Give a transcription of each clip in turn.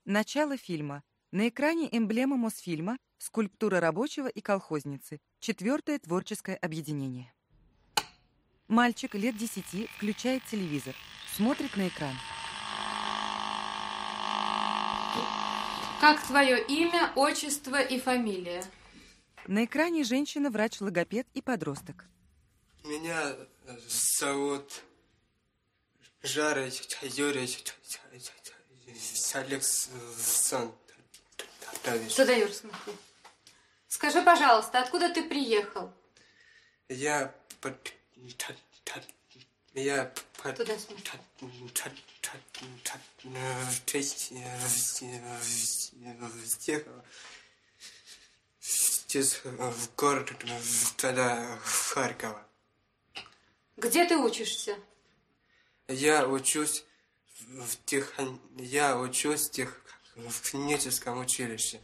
Начало фильма. На экране эмблема Мосфильма, скульптура рабочего и колхозницы. 4-е творческое объединение. Мальчик лет 10 включает телевизор, смотрит на экран. Как твое имя, отчество и фамилия? На экране женщина-врач-логопед и подросток. Меня зовут Жара Юрий Александрович. Туда, Юр, смотри. Скажи, пожалуйста, откуда ты приехал? Я Туда смотри. В город тогда Харькова. Где ты учишься? Я учусь в техническом училище.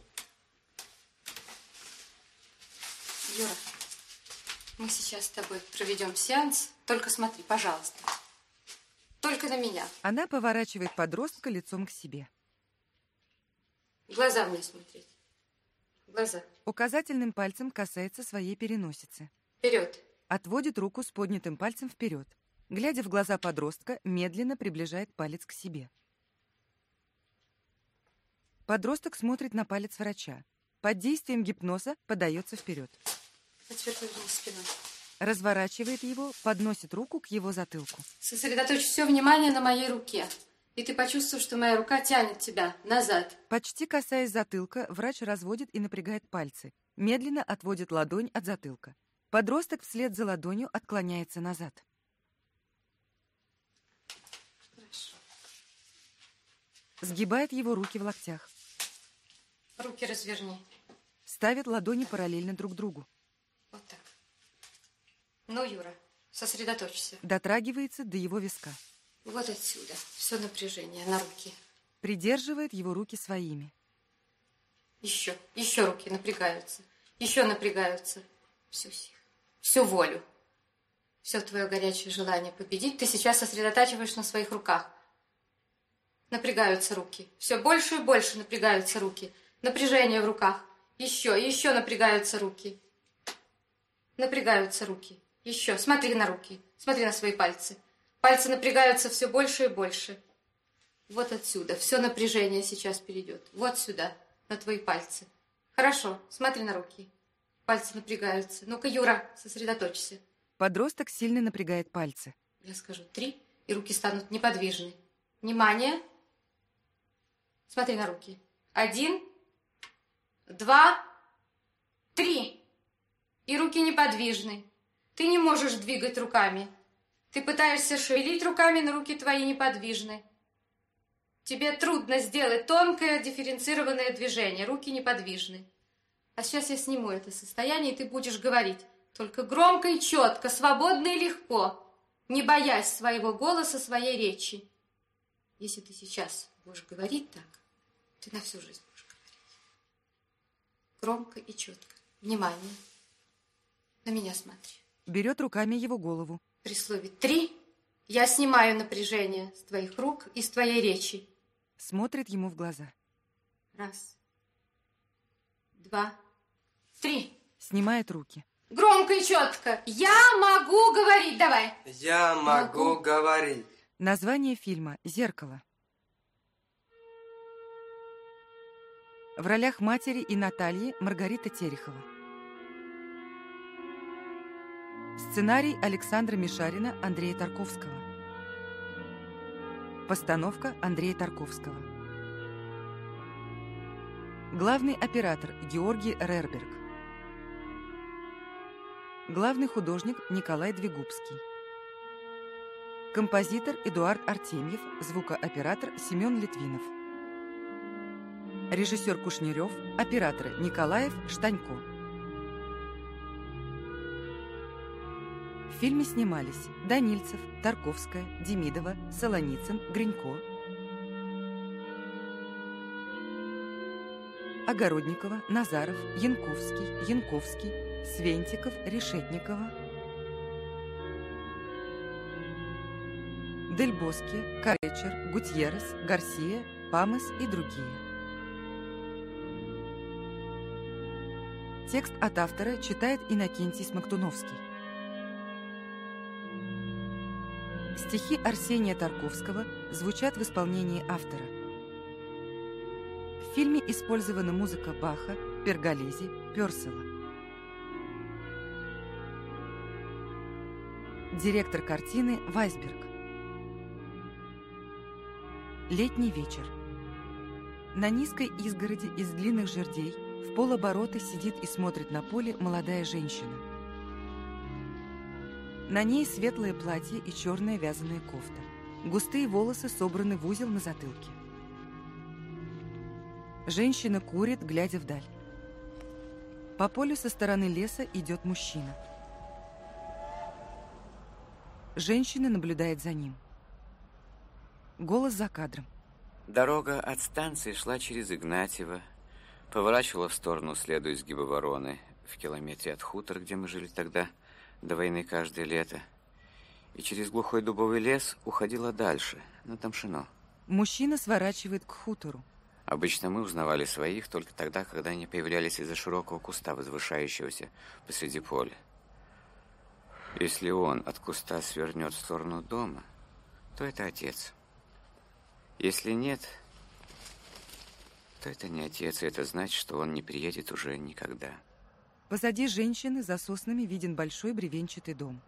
Юра, мы сейчас с тобой проведем сеанс. Только смотри, пожалуйста. Только на меня. Она поворачивает подростка лицом к себе. В глаза мне смотреть. В глаза. Указательным пальцем касается своей переносицы. Вперед. Отводит руку с поднятым пальцем вперед. Глядя в глаза подростка, медленно приближает палец к себе. Подросток смотрит на палец врача. Под действием гипноза подается вперед. А теперь повернись спиной. Разворачивает его, подносит руку к его затылку. Сосредоточь все внимание на моей руке. И ты почувствуешь, что моя рука тянет тебя назад. Почти касаясь затылка, врач разводит и напрягает пальцы. Медленно отводит ладонь от затылка. Подросток вслед за ладонью отклоняется назад. Хорошо. Сгибает его руки в локтях. Руки разверни. Ставит ладони параллельно друг другу. Вот так. Ну, Юра, сосредоточься. Дотрагивается до его виска. Вот отсюда. Все напряжение на руки. Придерживает его руки своими. Еще руки напрягаются. Еще напрягаются. Всю силу. Всю волю. Все твое горячее желание победить ты сейчас сосредотачиваешь на своих руках. Напрягаются руки. Все больше и больше напрягаются руки. Напряжение в руках. Еще напрягаются руки. Напрягаются руки. Еще. Смотри на руки. Смотри на свои пальцы. Пальцы напрягаются все больше и больше. Вот отсюда. Все напряжение сейчас перейдет. Вот сюда. На твои пальцы. Хорошо. Смотри на руки. Пальцы напрягаются. Ну-ка, Юра, сосредоточься. Подросток сильно напрягает пальцы. Я скажу 3, и руки станут неподвижны. Внимание. Смотри на руки. 1, 2, 3. И руки неподвижны. Ты не можешь двигать руками. Ты пытаешься шевелить руками, но руки твои неподвижны. Тебе трудно сделать тонкое дифференцированное движение. Руки неподвижны. А сейчас я сниму это состояние, и ты будешь говорить. Только громко и четко, свободно и легко, не боясь своего голоса, своей речи. Если ты сейчас будешь говорить так, ты на всю жизнь будешь говорить. Громко и четко. Внимание. На меня смотри. Берет руками его голову. При слове 3 я снимаю напряжение с твоих рук и с твоей речи. Смотрит ему в глаза. 1, 2, 3. Снимает руки. Громко и четко. Я могу говорить. Давай. Я могу говорить. Название фильма «Зеркало». В ролях матери и Натальи Маргарита Терехова. Сценарий Александра Мишарина, Андрея Тарковского. Постановка Андрея Тарковского. Главный оператор Георгий Рерберг. Главный художник Николай Двигубский. Композитор Эдуард Артемьев, звукооператор Семен Литвинов. Режиссер Кушнерев, операторы Николаев, Штанько. В фильме снимались Данильцев, Тарковская, Демидова, Солоницын, Гринько, Огородникова, Назаров, Янковский, Свентиков, Решетникова, Дель Боске, Каречер, Гутьеррес, Гарсия, Памес и другие. Текст от автора читает Иннокентий Смоктуновский. Стихи Арсения Тарковского звучат в исполнении автора. В фильме использована музыка Баха, Перголези, Пёрселла. Директор картины Вайсберг. Летний вечер. На низкой изгороди из длинных жердей в полоборота сидит и смотрит на поле молодая женщина. На ней светлое платье и черная вязаная кофта. Густые волосы собраны в узел на затылке. Женщина курит, глядя вдаль. По полю со стороны леса идет мужчина. Женщина наблюдает за ним. Голос за кадром. Дорога от станции шла через Игнатьево, поворачивала в сторону, следуя изгибу Вороны, в километре от хутора, где мы жили тогда, до войны каждое лето, и через глухой дубовый лес уходила дальше, на Тамшино. Мужчина сворачивает к хутору. Обычно мы узнавали своих только тогда, когда они появлялись из-за широкого куста, возвышающегося посреди поля. Если он от куста свернет в сторону дома, то это отец. Если нет, то это не отец, и это значит, что он не приедет уже никогда. Позади женщины за соснами виден большой бревенчатый дом.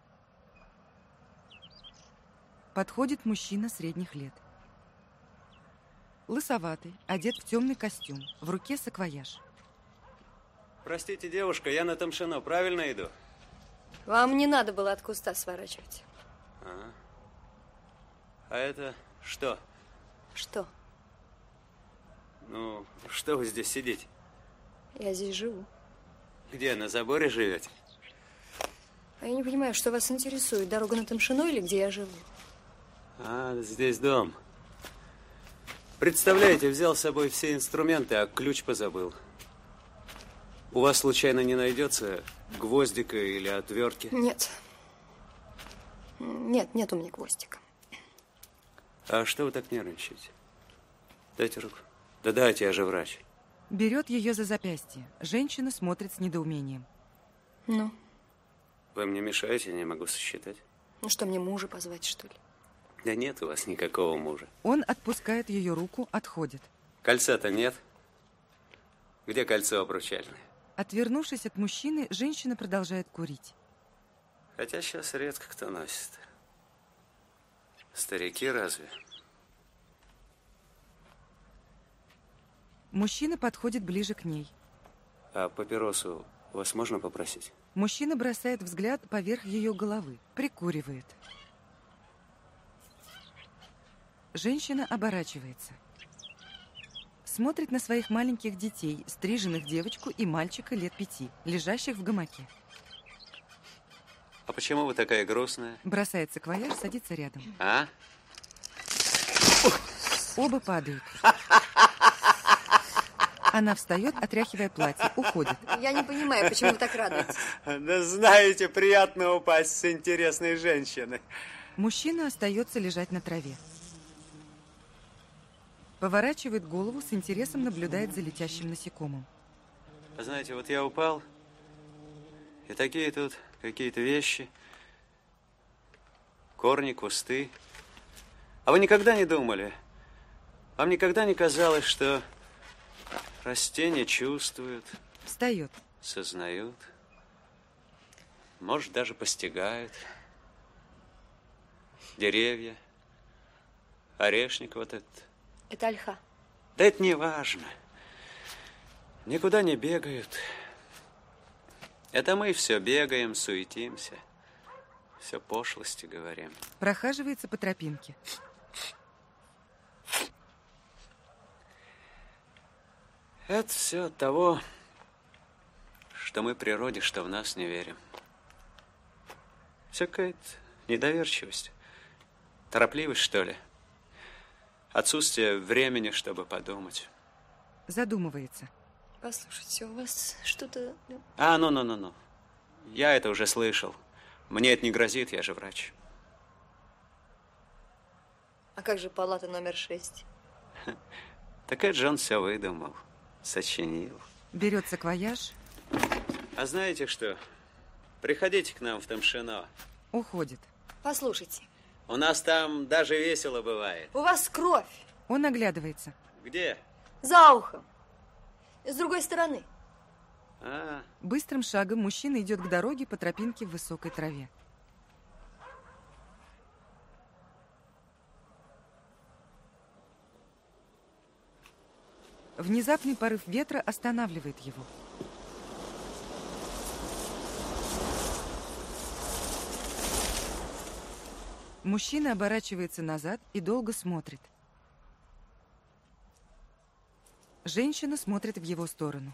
Подходит мужчина средних лет. Лысоватый, одет в темный костюм, в руке саквояж. Простите, девушка, я на Тамшино правильно иду? Вам не надо было от куста сворачивать. А это что? Что? Ну, что вы здесь сидите? Я здесь живу. Где, на заборе живете? А я не понимаю, что вас интересует, дорога на Тамшино или где я живу? А, здесь дом. Представляете, взял с собой все инструменты, а ключ позабыл. У вас случайно не найдется гвоздика или отвертки? Нет. Нет у меня гвоздика. А что вы так нервничаете? Дайте руку. Да дайте, я же врач. Берет ее за запястье. Женщина смотрит с недоумением. Ну? Вы мне мешаете, я не могу сосчитать. Ну что, мне мужа позвать, что ли? Да нет у вас никакого мужа. Он отпускает ее руку, отходит. Кольца-то нет. Где кольцо обручальное? Отвернувшись от мужчины, женщина продолжает курить. Хотя сейчас редко кто носит. Старики разве? Мужчина подходит ближе к ней. А папиросу вас можно попросить? Мужчина бросает взгляд поверх ее головы, прикуривает. Женщина оборачивается. Смотрит на своих маленьких детей, стриженных девочку и мальчика лет 5, лежащих в гамаке. А почему вы такая грустная? Бросает саквояж, садится рядом. А? Оба падают. Она встает, отряхивая платье, уходит. Я не понимаю, почему вы так радуетесь. Да знаете, приятно упасть с интересной женщиной. Мужчина остается лежать на траве. Поворачивает голову, с интересом наблюдает за летящим насекомым. Знаете, вот я упал, и такие тут какие-то вещи, корни, кусты. А вы никогда не думали, вам никогда не казалось, что растения чувствуют, Встает. сознают, может, даже постигают? Деревья, орешник вот этот. Это ольха. Да это не важно. Никуда не бегают. Это мы все бегаем, суетимся. Все пошлости говорим. Прохаживается по тропинке. Это все от того, что мы природе, что в нас не верим. Все какая-то недоверчивость. Торопливость, что ли? Отсутствие времени, чтобы подумать. Задумывается. Послушайте, у вас что-то... Ну. Я это уже слышал. Мне это не грозит, я же врач. А как же палата номер 6? Так это же он все выдумал, сочинил. Берет саквояж, А знаете что? Приходите к нам в Тамшино. Уходит. Послушайте. У нас там даже весело бывает. У вас кровь. Он оглядывается. Где? За ухом. С другой стороны. Быстрым шагом мужчина идет к дороге по тропинке в высокой траве. Внезапный порыв ветра останавливает его. Мужчина оборачивается назад и долго смотрит. Женщина смотрит в его сторону.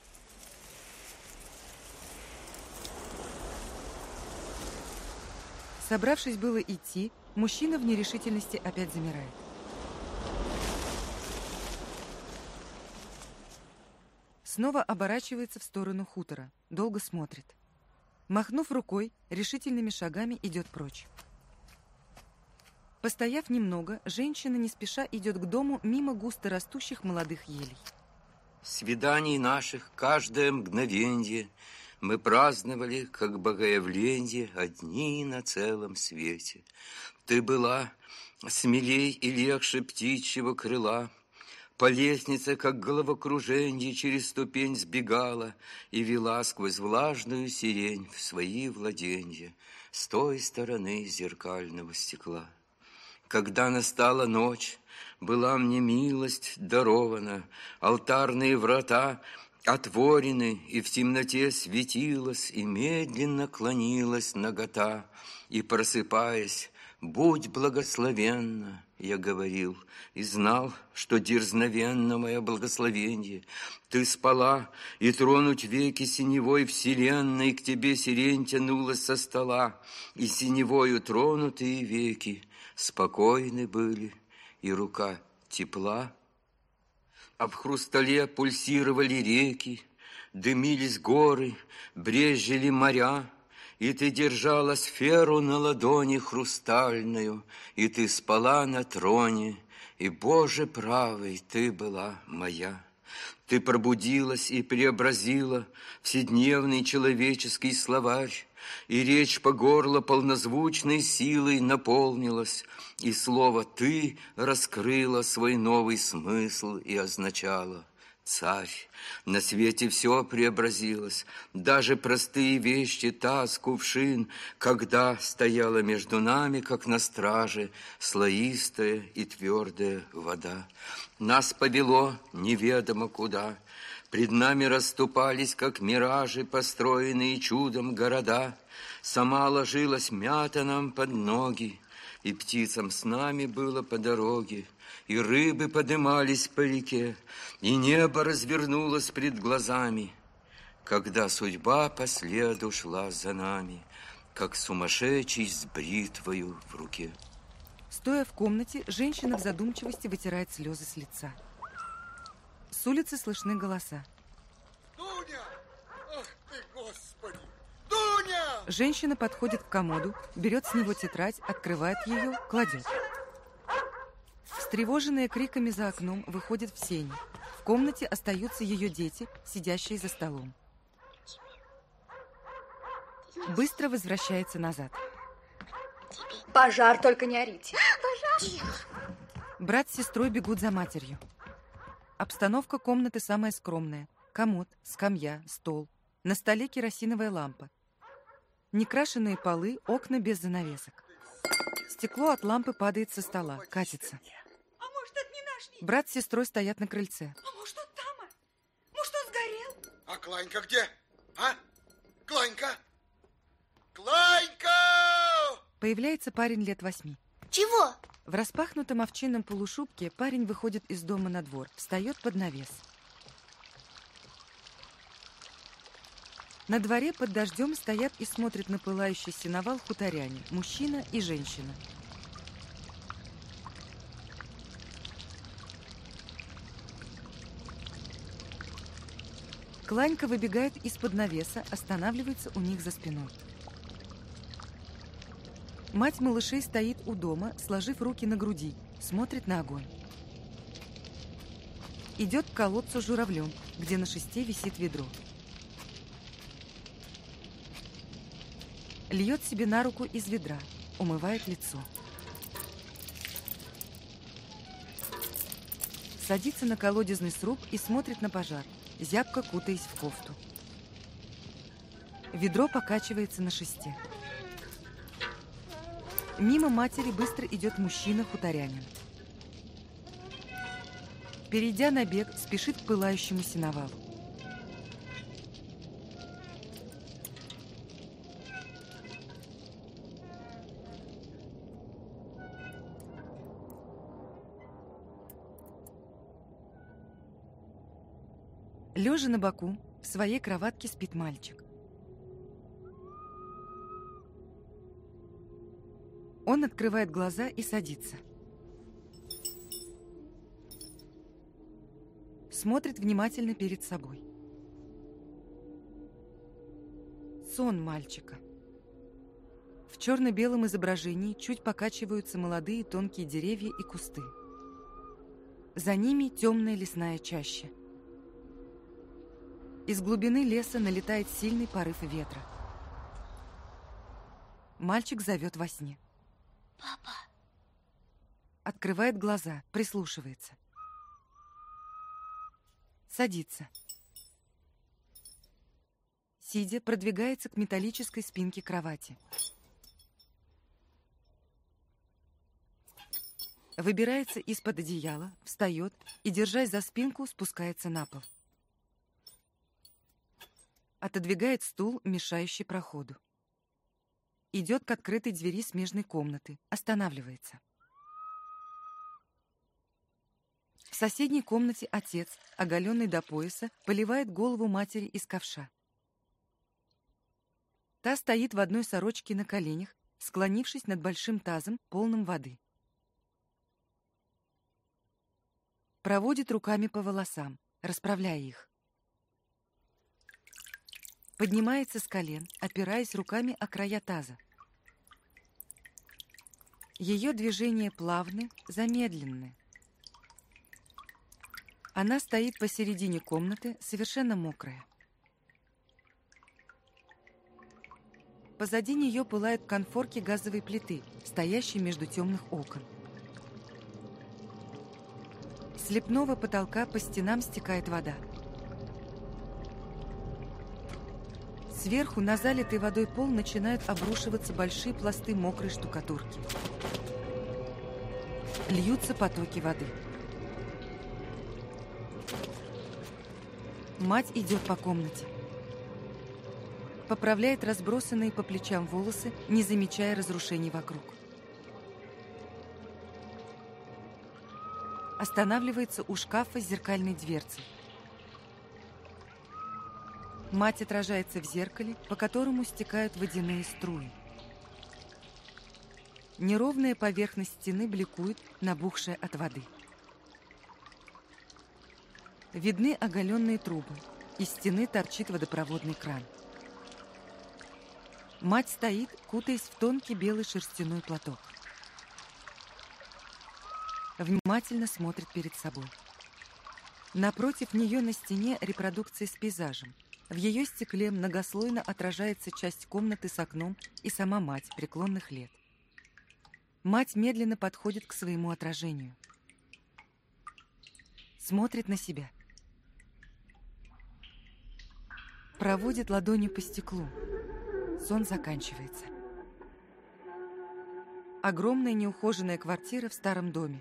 Собравшись было идти, мужчина в нерешительности опять замирает. Снова оборачивается в сторону хутора, долго смотрит. Махнув рукой, решительными шагами идет прочь. Постояв немного, женщина не спеша идет к дому мимо густо растущих молодых елей. Свиданий наших каждое мгновенье мы праздновали, как богоявленье, одни на целом свете. Ты была смелей и легче птичьего крыла, по лестнице, как головокруженье, через ступень сбегала и вела сквозь влажную сирень в свои владенья с той стороны зеркального стекла. Когда настала ночь, была мне милость дарована, алтарные врата отворены, и в темноте светилась, и медленно клонилась нагота, и, просыпаясь, будь благословенна, я говорил, и знал, что дерзновенно мое благословенье. Ты спала, и тронуть веки синевой вселенной к тебе сирень тянулась со стола, и синевою тронутые веки спокойны были, и рука тепла. А в хрустале пульсировали реки, дымились горы, брезжили моря, и ты держала сферу на ладони хрустальную, и ты спала на троне, и, Боже правый, ты была моя. Ты пробудилась и преобразила вседневный человеческий словарь, и речь по горло полнозвучной силой наполнилась, и слово «ты» раскрыло свой новый смысл и означало «царь». На свете все преобразилось, даже простые вещи, таз, кувшин, когда стояла между нами, как на страже, слоистая и твердая вода. Нас повело неведомо куда. Пред нами расступались, как миражи, построенные чудом города. Сама ложилась мята нам под ноги, и птицам с нами было по дороге, и рыбы подымались по реке, и небо развернулось пред глазами, когда судьба по следу шла за нами, как сумасшедший с бритвою в руке. Стоя в комнате, женщина в задумчивости вытирает слезы с лица. С улицы слышны голоса. Дуня! Ах ты, Господи! Дуня! Женщина подходит к комоду, берет с него тетрадь, открывает ее, кладет. Встревоженная криками за окном, выходит в сени. В комнате остаются ее дети, сидящие за столом. Быстро возвращается назад. Пожар, только не орите. Брат с сестрой бегут за матерью. Обстановка комнаты самая скромная. Комод, скамья, стол. На столе керосиновая лампа. Некрашенные полы, окна без занавесок. Стекло от лампы падает со стола, катится. А может, это не наш? Брат с сестрой стоят на крыльце. А может, он там? Может, он сгорел? А Кланька где? А? Кланька? Кланька! Появляется парень лет 8. Чего? В распахнутом овчинном полушубке парень выходит из дома на двор, встает под навес. На дворе под дождем стоят и смотрят на пылающий сеновал хуторяне, мужчина и женщина. Кланька выбегает из-под навеса, останавливается у них за спиной. Мать малышей стоит у дома, сложив руки на груди, смотрит на огонь. Идет к колодцу с журавлем, где на шесте висит ведро. Льет себе на руку из ведра, умывает лицо. Садится на колодезный сруб и смотрит на пожар, зябко кутаясь в кофту. Ведро покачивается на шесте. Мимо матери быстро идет мужчина-хуторянин. Перейдя на бег, спешит к пылающему сеновалу. Лежа на боку, в своей кроватке спит мальчик. Он открывает глаза и садится. Смотрит внимательно перед собой. Сон мальчика. В черно-белом изображении чуть покачиваются молодые тонкие деревья и кусты. За ними темная лесная чаща. Из глубины леса налетает сильный порыв ветра. Мальчик зовет во сне. Папа. Открывает глаза, прислушивается. Садится. Сидя, продвигается к металлической спинке кровати. Выбирается из-под одеяла, встает и, держась за спинку, спускается на пол. Отодвигает стул, мешающий проходу. Идет к открытой двери смежной комнаты, останавливается. В соседней комнате отец, оголенный до пояса, поливает голову матери из ковша. Та стоит в одной сорочке на коленях, склонившись над большим тазом, полным воды. Проводит руками по волосам, расправляя их. Поднимается с колен, опираясь руками о края таза. Ее движения плавны, замедленны. Она стоит посередине комнаты, совершенно мокрая. Позади нее пылают конфорки газовой плиты, стоящей между темных окон. С лепного потолка по стенам стекает вода. Сверху на залитый водой пол начинают обрушиваться большие пласты мокрой штукатурки. Льются потоки воды. Мать идет по комнате. Поправляет разбросанные по плечам волосы, не замечая разрушений вокруг. Останавливается у шкафа с зеркальной дверцей. Мать отражается в зеркале, по которому стекают водяные струи. Неровная поверхность стены бликует, набухшая от воды. Видны оголенные трубы. Из стены торчит водопроводный кран. Мать стоит, кутаясь в тонкий белый шерстяной платок. Внимательно смотрит перед собой. Напротив нее на стене репродукция с пейзажем. В ее стекле многослойно отражается часть комнаты с окном и сама мать преклонных лет. Мать медленно подходит к своему отражению. Смотрит на себя. Проводит ладонью по стеклу. Сон заканчивается. Огромная неухоженная квартира в старом доме.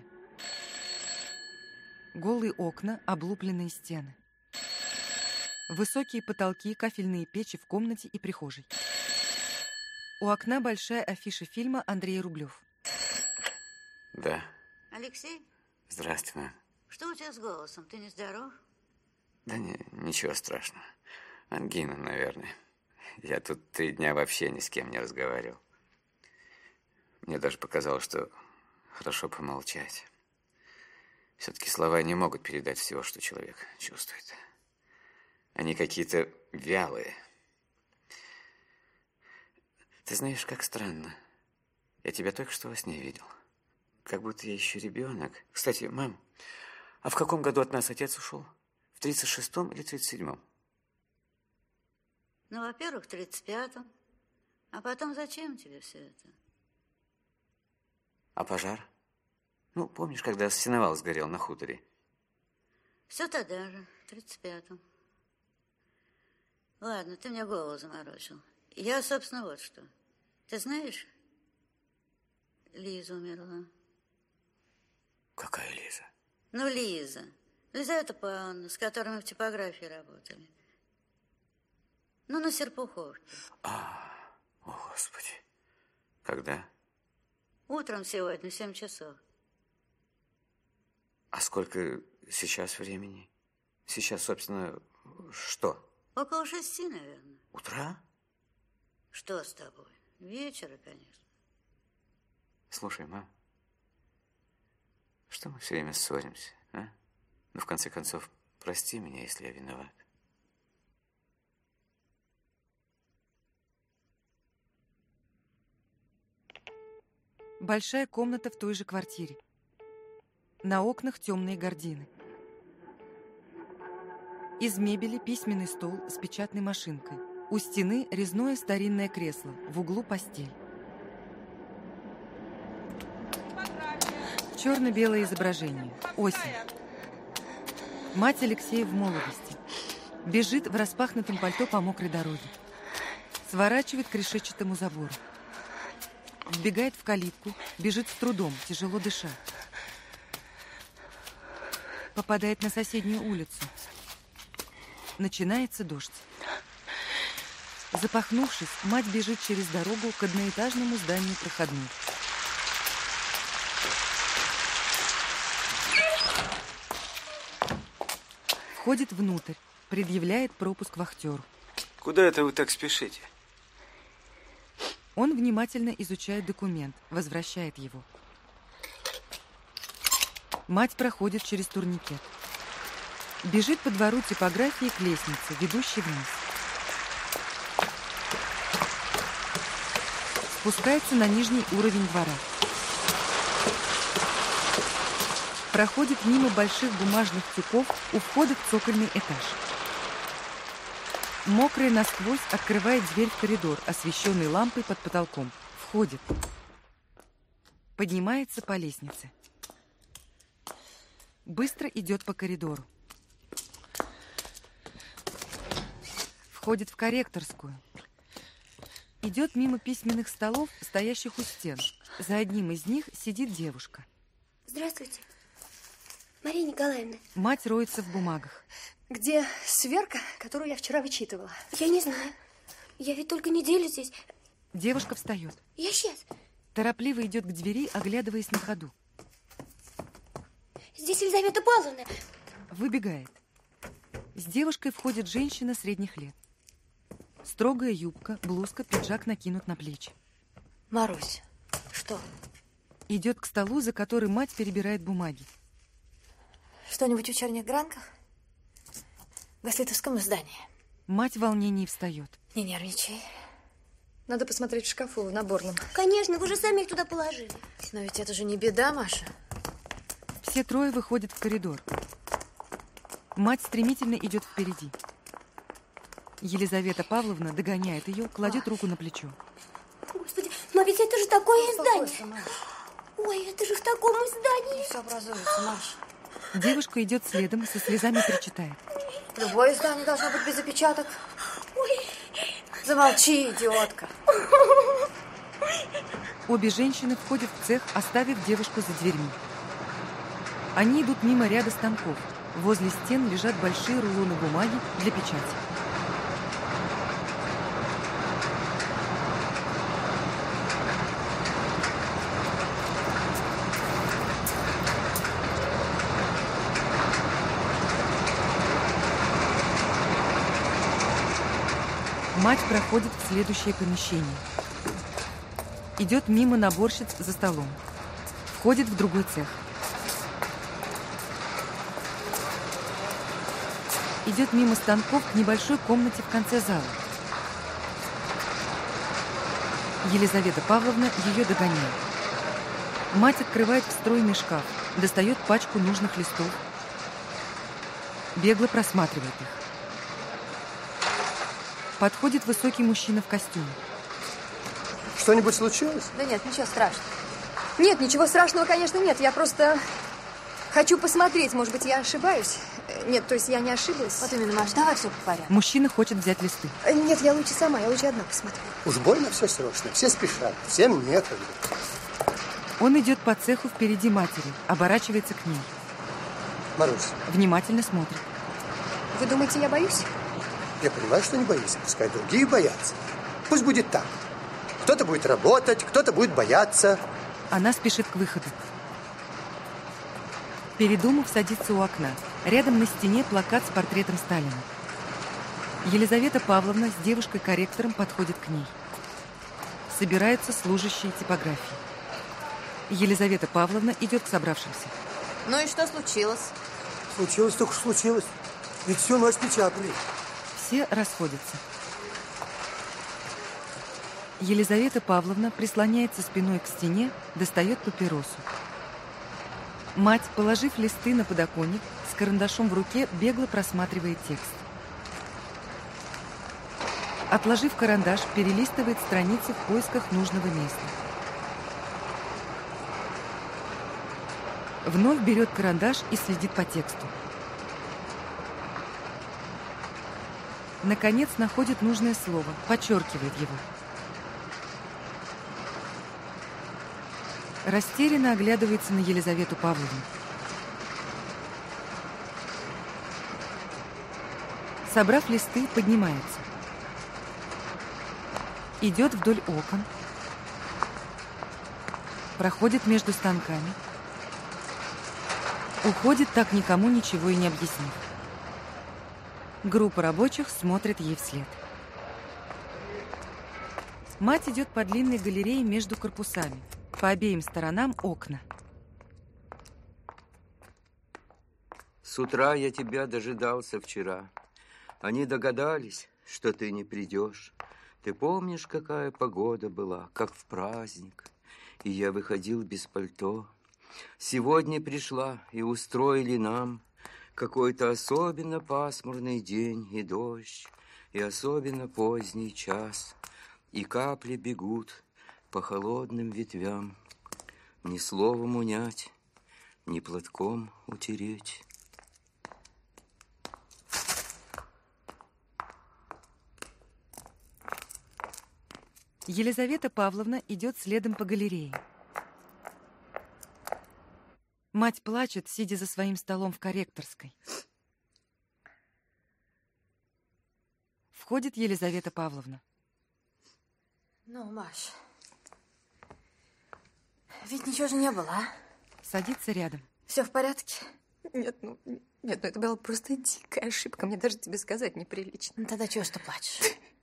Голые окна, облупленные стены. Высокие потолки, кафельные печи в комнате и прихожей. У окна большая афиша фильма Андрей Рублев. Да. Алексей? Здравствуй, мам. Что у тебя с голосом? Ты не здоров? Да ничего страшного. Ангина, наверное. Я тут 3 дня вообще ни с кем не разговаривал. Мне даже показалось, что хорошо помолчать. Все-таки слова не могут передать всего, что человек чувствует. Они какие-то вялые. Ты знаешь, как странно. Я тебя только что во сне видел. Как будто я еще ребенок. Кстати, мам, а в каком году от нас отец ушел? В 36-м или 37-м? Ну, во-первых, в 35-м, А потом зачем тебе все это? А пожар? Ну, помнишь, когда сеновал сгорел на хуторе? Все тогда же, в 35-м. Ладно, ты мне голову заморочил. Я, собственно, вот что. Ты знаешь, Лиза умерла. Какая Лиза? Ну, Лиза. Лизавета Павловна, с которой мы в типографии работали. Ну, на Серпуховке. О, Господи. Когда? Утром сегодня, в 7 часов. А сколько сейчас времени? Сейчас, собственно, что? Около 6, наверное. Утра? Что с тобой? Вечера, конечно. Слушай, мам, что мы все время ссоримся, а? Ну, в конце концов, прости меня, если я виноват. Большая комната в той же квартире. На окнах темные гардины. Из мебели письменный стол с печатной машинкой. У стены резное старинное кресло, в углу постель. Черно-белое изображение. Осень. Мать Алексея в молодости. Бежит в распахнутом пальто по мокрой дороге. Сворачивает к решетчатому забору. Вбегает в калитку, бежит с трудом, тяжело дыша. Попадает на соседнюю улицу. Начинается дождь. Запахнувшись, мать бежит через дорогу к одноэтажному зданию проходной. Входит внутрь, предъявляет пропуск вахтеру. Куда это вы так спешите? Он внимательно изучает документ, возвращает его. Мать проходит через турникет. Бежит по двору типографии к лестнице, ведущей вниз. Спускается на нижний уровень двора. Проходит мимо больших бумажных тюков у входа в цокольный этаж. Мокрая насквозь открывает дверь в коридор, освещенный лампой под потолком. Входит. Поднимается по лестнице. Быстро идет по коридору. Входит в корректорскую. Идет мимо письменных столов, стоящих у стен. За одним из них сидит девушка. Здравствуйте, Мария Николаевна. Мать роется в бумагах. Где сверка, которую я вчера вычитывала? Я не знаю. Я ведь только неделю здесь. Девушка встает. Я сейчас. Торопливо идет к двери, оглядываясь на ходу. Здесь Елизавета Павловна. Выбегает. С девушкой входит женщина средних лет. Строгая юбка, блузка, пиджак накинут на плечи. Марусь, что? Идет к столу, за который мать перебирает бумаги. Что-нибудь в вечерних гранках? В Аслитовском издании. Мать в волнении встает. Не нервничай. Надо посмотреть в шкафу в наборном. Конечно, вы же сами их туда положили. Но ведь это же не беда, Маша. Все трое выходят в коридор. Мать стремительно идет впереди. Елизавета Павловна догоняет ее, кладет руку на плечо. Господи, но ведь это же такое издание. Ой, это же в таком издании. Все образуется, Маша. Девушка идет следом, со слезами причитает. Любое издание должно быть без опечаток. Ой. Замолчи, идиотка. Обе женщины входят в цех, оставив девушку за дверьми. Они идут мимо ряда станков. Возле стен лежат большие рулоны бумаги для печати. Мать проходит в следующее помещение. Идет мимо наборщиц за столом. Входит в другой цех. Идет мимо станков к небольшой комнате в конце зала. Елизавета Павловна ее догоняет. Мать открывает встроенный шкаф, достает пачку нужных листов, бегло просматривает их. Подходит высокий мужчина в костюме. Что-нибудь случилось? Да нет, ничего страшного. Нет, ничего страшного, конечно, нет. Я просто хочу посмотреть, может быть, я ошибаюсь. Нет, то есть я не ошиблась. Вот именно, Маш, давай все по порядку. Мужчина хочет взять листы. Нет, я лучше сама, я лучше одна посмотрю. Уж больно все срочно, все спешат, всем некогда. Он идет по цеху впереди матери, оборачивается к ней. Марусь. Внимательно смотрит. Вы думаете, я боюсь? Я понимаю, что не боюсь, пускай другие боятся. Пусть будет так. Кто-то будет работать, кто-то будет бояться. Она спешит к выходу. Передумав, садится у окна. Рядом на стене плакат с портретом Сталина. Елизавета Павловна с девушкой-корректором подходит к ней. Собираются служащие типографии. Елизавета Павловна идет к собравшимся. Ну и что случилось? Случилось, только случилось. Ведь всю ночь печатали. Все расходятся. Елизавета Павловна прислоняется спиной к стене, достает папиросу. Мать, положив листы на подоконник, с карандашом в руке бегло просматривает текст. Отложив карандаш, перелистывает страницы в поисках нужного места. Вновь берет карандаш и следит по тексту. Наконец находит нужное слово, подчеркивает его. Растерянно оглядывается на Елизавету Павловну. Собрав листы, поднимается. Идет вдоль окон. Проходит между станками. Уходит, так никому ничего и не объяснив. Группа рабочих смотрит ей вслед. Мать идет по длинной галерее между корпусами. По обеим сторонам окна. С утра я тебя дожидался вчера. Они догадались, что ты не придешь. Ты помнишь, какая погода была, как в праздник? И я выходил без пальто. Сегодня пришла и устроили нам какой-то особенно пасмурный день и дождь, и особенно поздний час. И капли бегут по холодным ветвям, ни словом унять, ни платком утереть. Елизавета Павловна идет следом по галерее. Мать плачет, сидя за своим столом в корректорской. Входит Елизавета Павловна. Ну, Маш, ведь ничего же не было, а? Садится рядом. Все в порядке? Нет, ну это была просто дикая ошибка. Мне даже тебе сказать неприлично. Ну, тогда чего ж ты плачешь?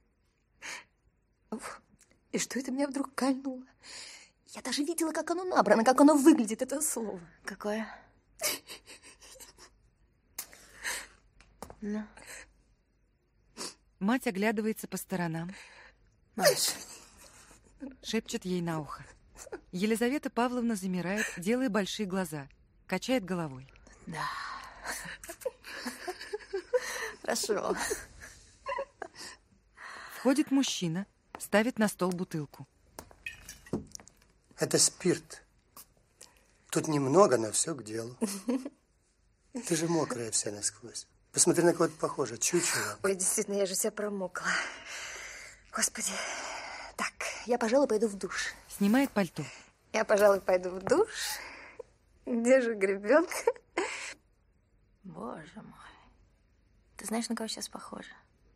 И что это меня вдруг кольнуло? Я даже видела, как оно набрано, как оно выглядит, это слово. Какое? Ну? Мать оглядывается по сторонам. Маш. Шепчет ей на ухо. Елизавета Павловна замирает, делая большие глаза. Качает головой. Да. Хорошо. Входит мужчина, ставит на стол бутылку. Это спирт. Тут немного, но все к делу. Ты же мокрая вся насквозь. Посмотри, на кого-то похоже. Чучело. Ой, действительно, я же вся промокла. Господи. Так, я, пожалуй, пойду в душ. Снимает пальто. Я, пожалуй, пойду в душ. Где же гребенка? Боже мой. Ты знаешь, на кого сейчас похоже?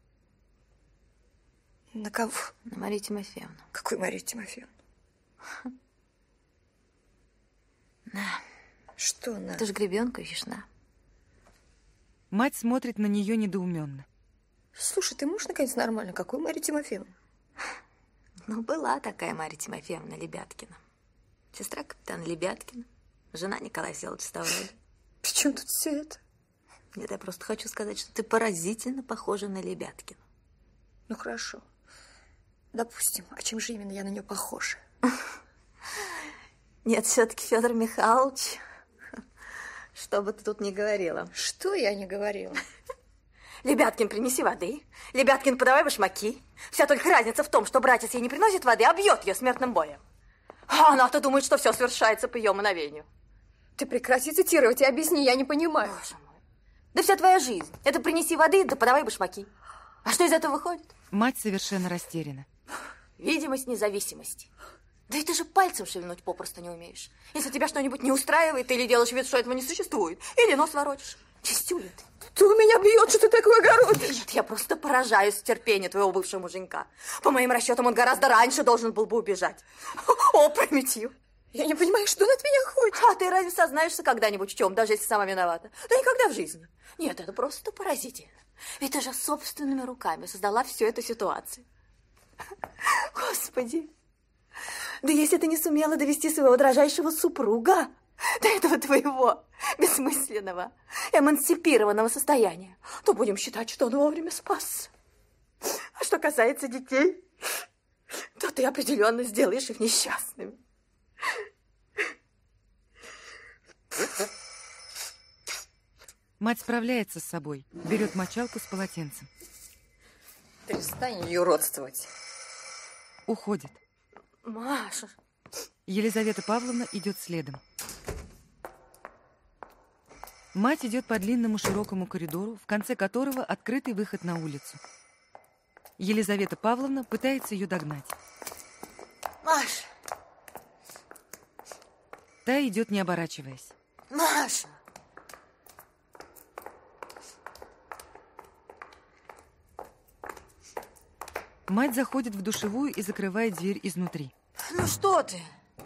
На кого? На Марию Тимофеевну. Какую Марию Тимофеевну? На. Что на? Ты же гребенку ищешь, на. Мать смотрит на нее недоуменно. Слушай, ты можешь, наконец, нормально? Какую Марию Тимофеевну? Ну, была такая Мария Тимофеевна Лебяткина. Сестра капитана Лебяткина. Жена Николая Всеволодовича Ставроги. При чем тут все это? Нет, я просто хочу сказать, что ты поразительно похожа на Лебяткину. Ну, хорошо. Допустим. А чем же именно я на нее похожа? Нет, все-таки, Федор Михайлович, что бы ты тут ни говорила. Что я не говорила? Лебяткин, принеси воды. Лебяткин, подавай башмаки. Вся только разница в том, что братец ей не приносит воды, а бьет ее смертным боем. А она-то думает, что все совершается по ее мановению. Ты прекрати цитировать и объясни, я не понимаю. Боже мой. Да вся твоя жизнь. Это принеси воды, да подавай башмаки. А что из этого выходит? Мать совершенно растеряна. Видимость независимости. Да и ты же пальцем шевельнуть попросту не умеешь. Если тебя что-нибудь не устраивает, или делаешь вид, что этого не существует, или нос воротишь. Чистюля ты. Ты у меня бьет, что ты такой огородный. Нет, я просто поражаюсь терпению твоего бывшего муженька. По моим расчетам, он гораздо раньше должен был бы убежать. Опрометью. Я не понимаю, что он от меня хочет. А ты разве сознаешься когда-нибудь в чем, даже если сама виновата? Да никогда в жизни. Нет, это просто поразительно. Ведь ты же собственными руками создала всю эту ситуацию. Господи. Да если ты не сумела довести своего дрожайшего супруга до этого твоего бессмысленного, эмансипированного состояния, то будем считать, что он вовремя спасся. А что касается детей, то ты определенно сделаешь их несчастными. Мать справляется с собой, берет мочалку с полотенцем. Перестань юродствовать. Уходит. Маша. Елизавета Павловна идет следом. Мать идет по длинному широкому коридору, в конце которого открытый выход на улицу. Елизавета Павловна пытается ее догнать. Маша. Та идет, не оборачиваясь. Маша. Мать заходит в душевую и закрывает дверь изнутри. Ну что ты?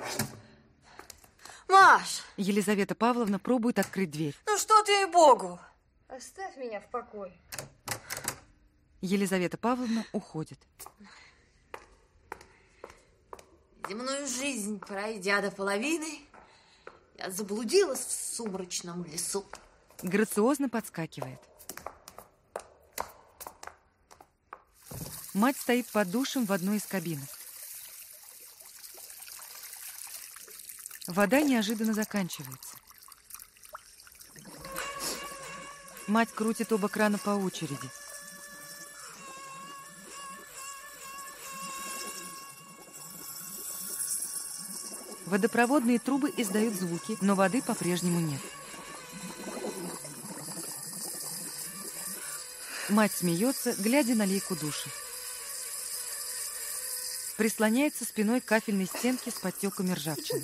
Маш! Елизавета Павловна пробует открыть дверь. Ну что ты, ей-богу? Оставь меня в покое. Елизавета Павловна уходит. Земную жизнь, пройдя до половины, я заблудилась в сумрачном лесу. Грациозно подскакивает. Мать стоит под душем в одной из кабинок. Вода неожиданно заканчивается. Мать крутит оба крана по очереди. Водопроводные трубы издают звуки, но воды по-прежнему нет. Мать смеется, глядя на лейку душа. Прислоняется спиной к кафельной стенке с подтеками ржавчины.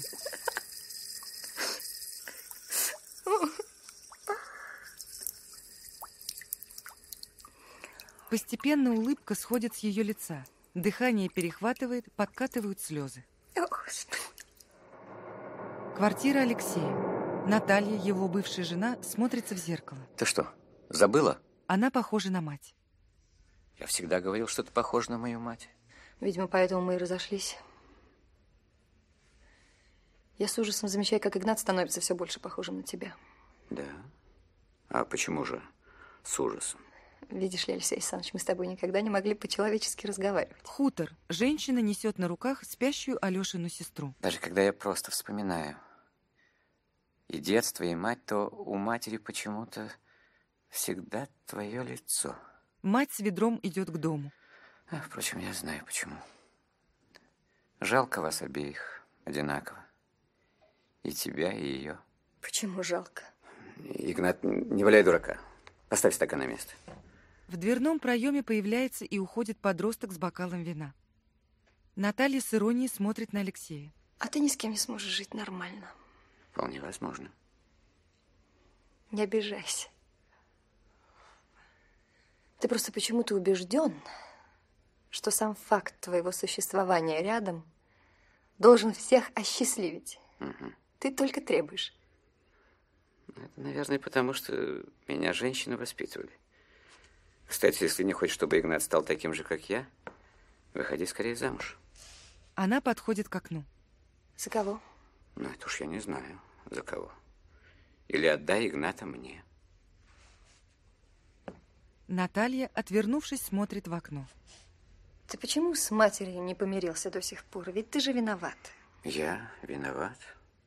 Постепенно улыбка сходит с ее лица. Дыхание перехватывает, подкатывают слезы. Квартира Алексея. Наталья, его бывшая жена, смотрится в зеркало. Ты что, забыла? Она похожа на мать. Я всегда говорил, что ты похожа на мою мать. Видимо, поэтому мы и разошлись. Я с ужасом замечаю, как Игнат становится все больше похожим на тебя. Да? А почему же с ужасом? Видишь ли, Алексей Александрович, мы с тобой никогда не могли по-человечески разговаривать. Хутор. Женщина несет на руках спящую Алешину сестру. Даже когда я просто вспоминаю и детство, и мать, то у матери почему-то всегда твое лицо. Мать с ведром идет к дому. Впрочем, я знаю почему. Жалко вас обеих одинаково. И тебя, и ее. Почему жалко? Игнат, не валяй дурака. Поставь стакан на место. В дверном проеме появляется и уходит подросток с бокалом вина. Наталья с иронией смотрит на Алексея. А ты ни с кем не сможешь жить нормально. Вполне возможно. Не обижайся. Ты просто почему-то убежден, что сам факт твоего существования рядом должен всех осчастливить. Угу. Ты только требуешь. Это, наверное, потому что меня женщины воспитывали. Кстати, если не хочешь, чтобы Игнат стал таким же, как я, выходи скорее замуж. Она подходит к окну. За кого? Ну, это уж я не знаю, за кого. Или отдай Игната мне. Наталья, отвернувшись, смотрит в окно. Ты почему с матерью не помирился до сих пор? Ведь ты же виноват. Я виноват?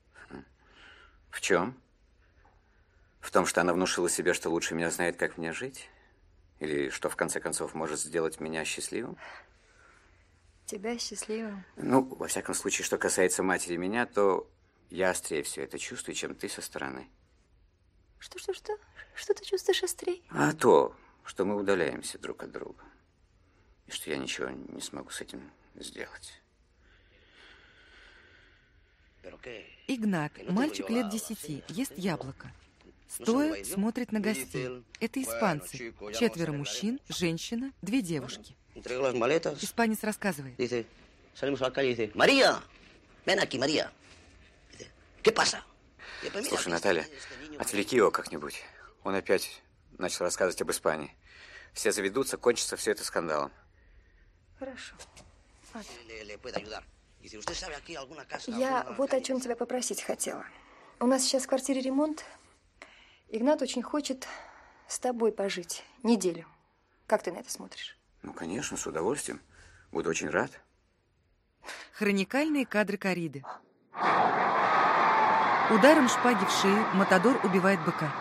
В чем? В том, что она внушила себе, что лучше меня знает, как мне жить? Или что, в конце концов, может сделать меня счастливым? Тебя счастливым? Ну, во всяком случае, что касается матери меня, то я острее все это чувствую, чем ты со стороны. Что? Что ты чувствуешь острее? А то, что мы удаляемся друг от друга. И что я ничего не смогу с этим сделать. Игнат, мальчик лет 10, ест яблоко. Стоя, смотрит на гостей. Это испанцы. 4 мужчин, женщина, 2 девушки. Испанец рассказывает. Мария, ven aquí, Мария. ¿Qué pasa? Слушай, Наталья, отвлеки его как-нибудь. Он опять начал рассказывать об Испании. Все заведутся, кончится все это скандалом. Хорошо. Я вот о чем тебя попросить хотела. У нас сейчас в квартире ремонт. Игнат очень хочет с тобой пожить неделю. Как ты на это смотришь? Ну, конечно, с удовольствием. Буду очень рад. Хроникальные кадры корриды. Ударом шпаги в шею матадор убивает быка.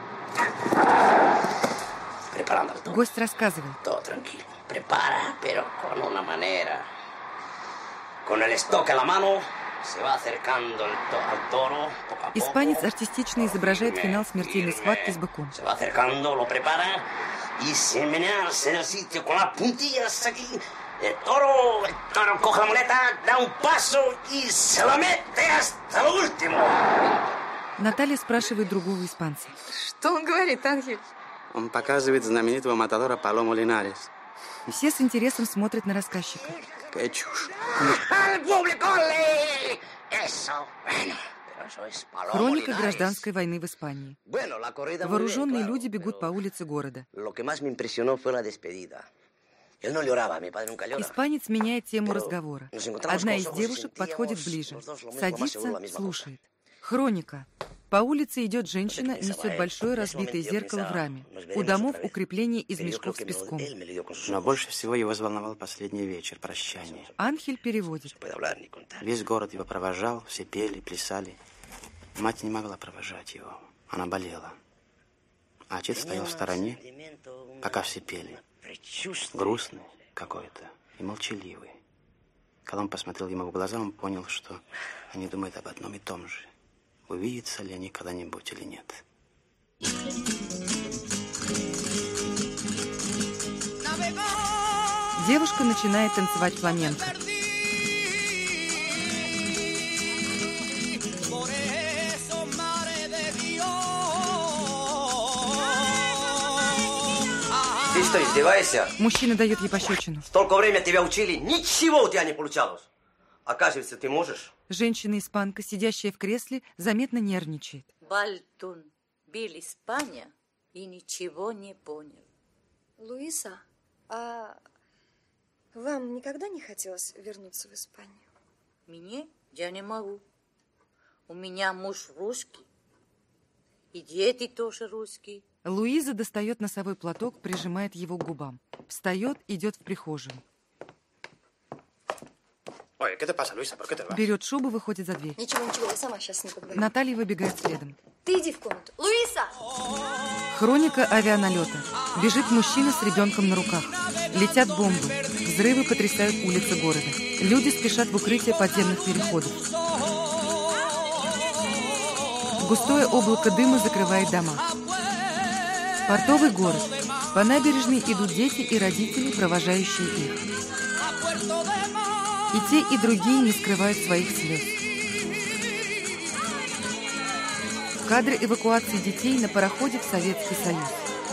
Гость рассказывает. Prepara, pero con una manera. Con el estoque a la mano, se va acercando al toro. Испанец артистично изображает финал смертельной схватки с быком. Se va acercando, lo prepara y sin menearse en el sitio con las puntillas aquí. El toro coge la muleta, da un paso y se lo mete hasta lo último. Наталья спрашивает другого испанца. Что он говорит, Ангель? Он показывает знаменитого матадора Палому Линарес. Все с интересом смотрят на рассказчика. Какая чушь. Хроника гражданской войны в Испании. Вооруженные люди бегут по улице города. Испанец меняет тему разговора. Одна из девушек подходит ближе, садится, слушает. Хроника. По улице идет женщина, несет большое разбитое зеркало в раме. У домов укрепление из мешков с песком. Но больше всего его взволновал последний вечер, прощание. Анхель переводит. Весь город его провожал, все пели, плясали. Мать не могла провожать его, она болела. А отец стоял в стороне, пока все пели. Грустный какой-то и молчаливый. Когда он посмотрел ему в глаза, он понял, что они думают об одном и том же. Увидятся ли они когда-нибудь или нет. Девушка начинает танцевать фламенко. Ты что, издеваешься? Мужчина дает ей пощечину. Столько времени тебя учили, ничего у тебя не получалось. Оказывается, ты можешь? Женщина-испанка, сидящая в кресле, заметно нервничает. Бальтун бил Испания и ничего не понял. Луиса, а вам никогда не хотелось вернуться в Испанию? Мне? Я не могу. У меня муж русский. И дети тоже русские. Луиза достает носовой платок, прижимает его к губам. Встает, идет в прихожую. Ой, ¿qué te pasa, Luisa? ¿Por qué te vas? Берет шубу, выходит за дверь. Ничего, я сама сейчас с ней поговорю. Наталья выбегает следом. Ты иди в комнату. Луиса! Хроника авианалета. Бежит мужчина с ребенком на руках. Летят бомбы. Взрывы потрясают улицы города. Люди спешат в укрытие подземных переходов. Густое облако дыма закрывает дома. Портовый город. По набережной идут дети и родители, провожающие их. И те, и другие не скрывают своих слез. Кадры эвакуации детей на пароходе в Советский Союз.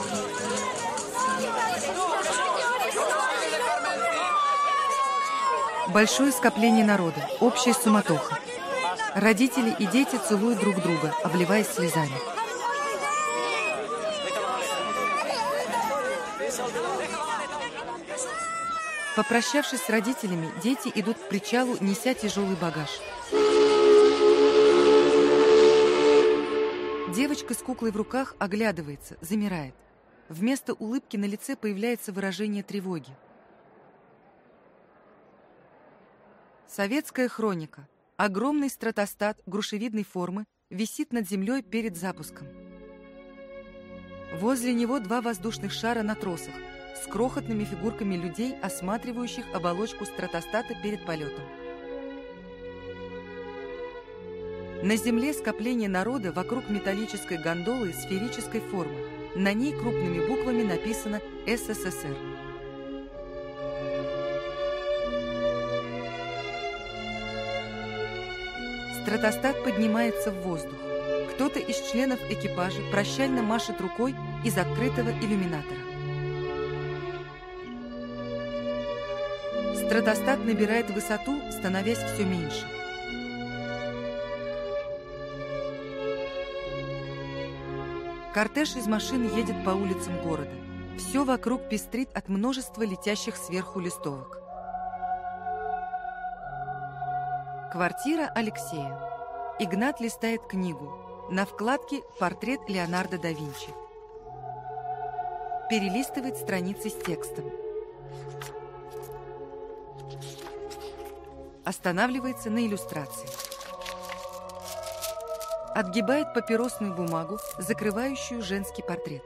Большое скопление народа, общая суматоха. Родители и дети целуют друг друга, обливаясь слезами. Попрощавшись с родителями, дети идут к причалу, неся тяжелый багаж. Девочка с куклой в руках оглядывается, замирает. Вместо улыбки на лице появляется выражение тревоги. Советская хроника. Огромный стратостат грушевидной формы висит над землей перед запуском. Возле него 2 воздушных шара на тросах с крохотными фигурками людей, осматривающих оболочку стратостата перед полетом. На земле скопление народа вокруг металлической гондолы сферической формы. На ней крупными буквами написано «СССР». Стратостат поднимается в воздух. Кто-то из членов экипажа прощально машет рукой из открытого иллюминатора. Стратостат набирает высоту, становясь все меньше. Кортеж из машин едет по улицам города. Все вокруг пестрит от множества летящих сверху листовок. Квартира Алексея. Игнат листает книгу. На вкладке портрет Леонардо да Винчи. Перелистывает страницы с текстом. Останавливается на иллюстрации. Отгибает папиросную бумагу, закрывающую женский портрет.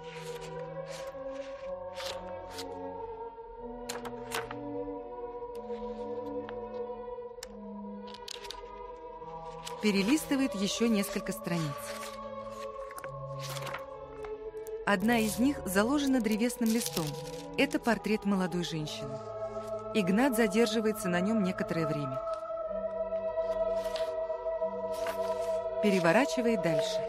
Перелистывает еще несколько страниц. Одна из них заложена древесным листом. Это портрет молодой женщины. Игнат задерживается на нем некоторое время. Переворачивает дальше.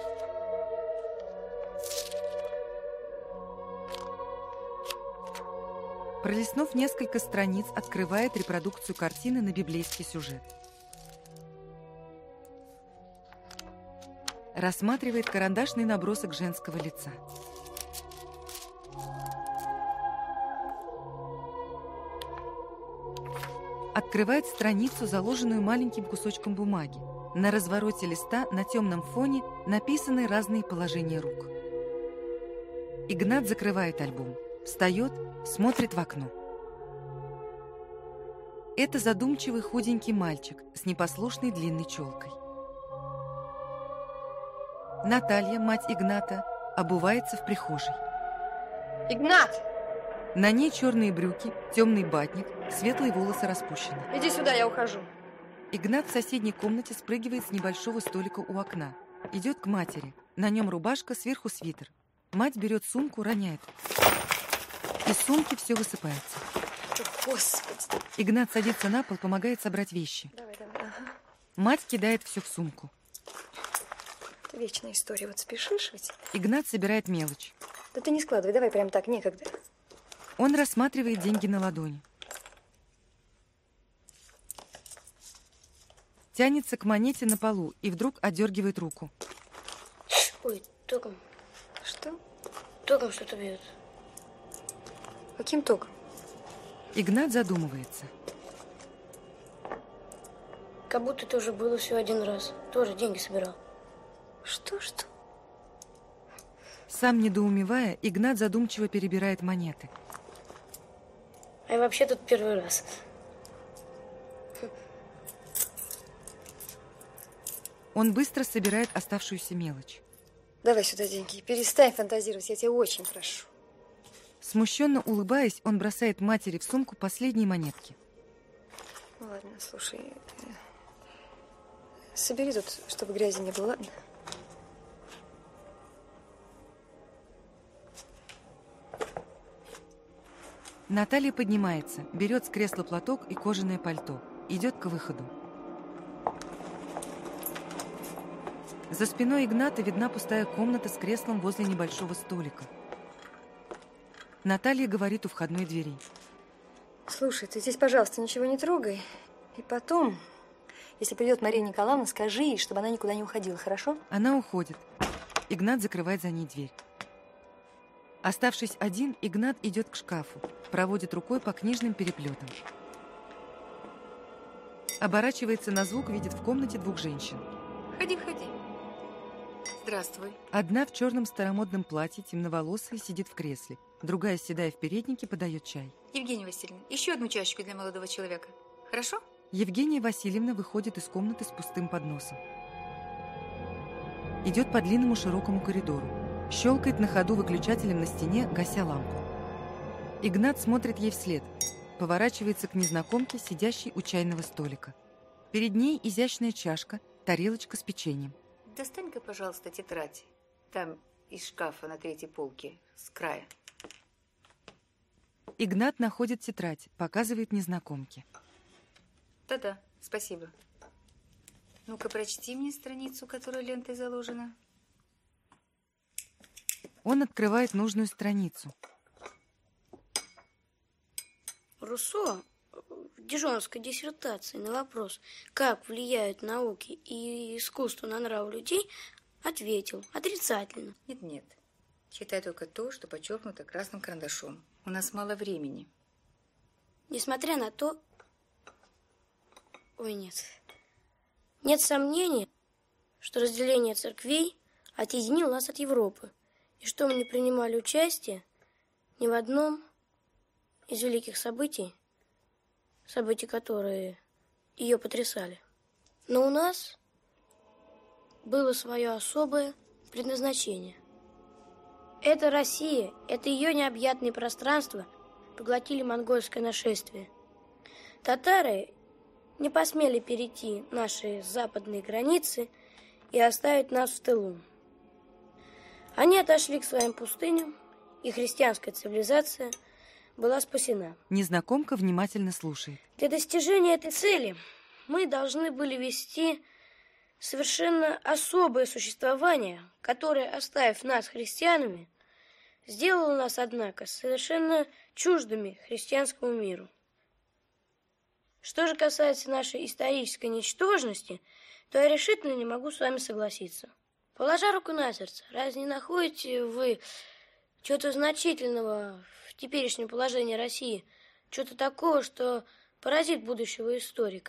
Пролистнув несколько страниц, открывает репродукцию картины на библейский сюжет. Рассматривает карандашный набросок женского лица. Открывает страницу, заложенную маленьким кусочком бумаги. На развороте листа на темном фоне написаны разные положения рук. Игнат закрывает альбом, встает, смотрит в окно. Это задумчивый худенький мальчик с непослушной длинной челкой. Наталья, мать Игната, обувается в прихожей. Игнат! На ней черные брюки, темный батник, светлые волосы распущены. Иди сюда, я ухожу. Игнат в соседней комнате спрыгивает с небольшого столика у окна. Идет к матери. На нем рубашка, сверху свитер. Мать берет сумку, роняет. Из сумки все высыпается. Господи. Игнат садится на пол, помогает собрать вещи. Давай. Ага. Мать кидает все в сумку. Это вечная история. Вот спешишь ведь? Игнат собирает мелочь. Да ты не складывай, давай прям так, некогда. Он рассматривает деньги на ладони. Тянется к монете на полу и вдруг отдергивает руку. Ой, током. Что? Током что-то бьет. Каким током? Игнат задумывается. Как будто это уже было всего один раз. Тоже деньги собирал. Что? Сам недоумевая, Игнат задумчиво перебирает монеты. А я вообще тут первый раз. Он быстро собирает оставшуюся мелочь. Давай сюда деньги. Перестань фантазировать, я тебя очень прошу. Смущенно улыбаясь, он бросает матери в сумку последние монетки. Ну ладно, слушай. Собери тут, чтобы грязи не было, ладно? Наталья поднимается, берет с кресла платок и кожаное пальто. Идет к выходу. За спиной Игната видна пустая комната с креслом возле небольшого столика. Наталья говорит у входной двери. Слушай, ты здесь, пожалуйста, ничего не трогай. И потом, если придет Мария Николаевна, скажи ей, чтобы она никуда не уходила, хорошо? Она уходит. Игнат закрывает за ней дверь. Оставшись один, Игнат идет к шкафу, проводит рукой по книжным переплетам. Оборачивается на звук, видит в комнате 2 женщин. Входи. Здравствуй. Одна в черном старомодном платье, темноволосая, сидит в кресле. Другая, седая в переднике, подает чай. Евгения Васильевна, еще одну чашечку для молодого человека. Хорошо? Евгения Васильевна выходит из комнаты с пустым подносом. Идет по длинному широкому коридору. Щелкает на ходу выключателем на стене, гася лампу. Игнат смотрит ей вслед, поворачивается к незнакомке, сидящей у чайного столика. Перед ней изящная чашка, тарелочка с печеньем. Достань-ка, пожалуйста, тетрадь. Там из шкафа на 3-й полке, с края. Игнат находит тетрадь, показывает незнакомке. Да-да, спасибо. Ну-ка, прочти мне страницу, которая лентой заложена. Он открывает нужную страницу. Руссо в дижонской диссертации на вопрос, как влияют науки и искусство на нрав людей, ответил отрицательно. Нет-нет, читай только то, что подчеркнуто красным карандашом. У нас мало времени. Несмотря на то... Ой, нет. Нет сомнения, что разделение церквей отъединило нас от Европы, и что мы не принимали участие ни в одном из великих событий, которые ее потрясали. Но у нас было свое особое предназначение. Это Россия, это ее необъятные пространства поглотили монгольское нашествие. Татары не посмели перейти наши западные границы и оставить нас в тылу. Они отошли к своим пустыням, и христианская цивилизация была спасена. Незнакомка внимательно слушает. Для достижения этой цели мы должны были вести совершенно особое существование, которое, оставив нас христианами, сделало нас, однако, совершенно чуждыми христианскому миру. Что же касается нашей исторической ничтожности, то я решительно не могу с вами согласиться. Положа руку на сердце, разве не находите вы чего-то значительного в теперешнем положении России, чего-то такого, что поразит будущего историка?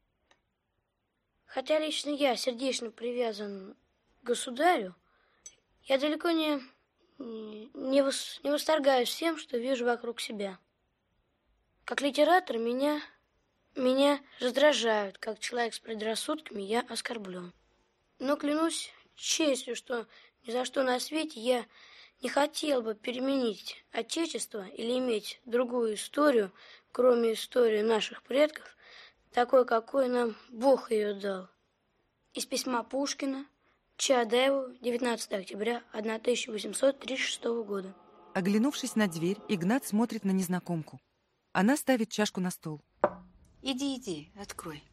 Хотя лично я сердечно привязан к государю, я далеко не восторгаюсь всем, что вижу вокруг себя. Как литератор меня раздражают, как человек с предрассудками я оскорблен. Но клянусь честью, что ни за что на свете я не хотел бы переменить Отечество или иметь другую историю, кроме истории наших предков, такой, какой нам Бог ее дал. Из письма Пушкина Чаадаеву, 19 октября 1836 года. Оглянувшись на дверь, Игнат смотрит на незнакомку. Она ставит чашку на стол. Иди, открой.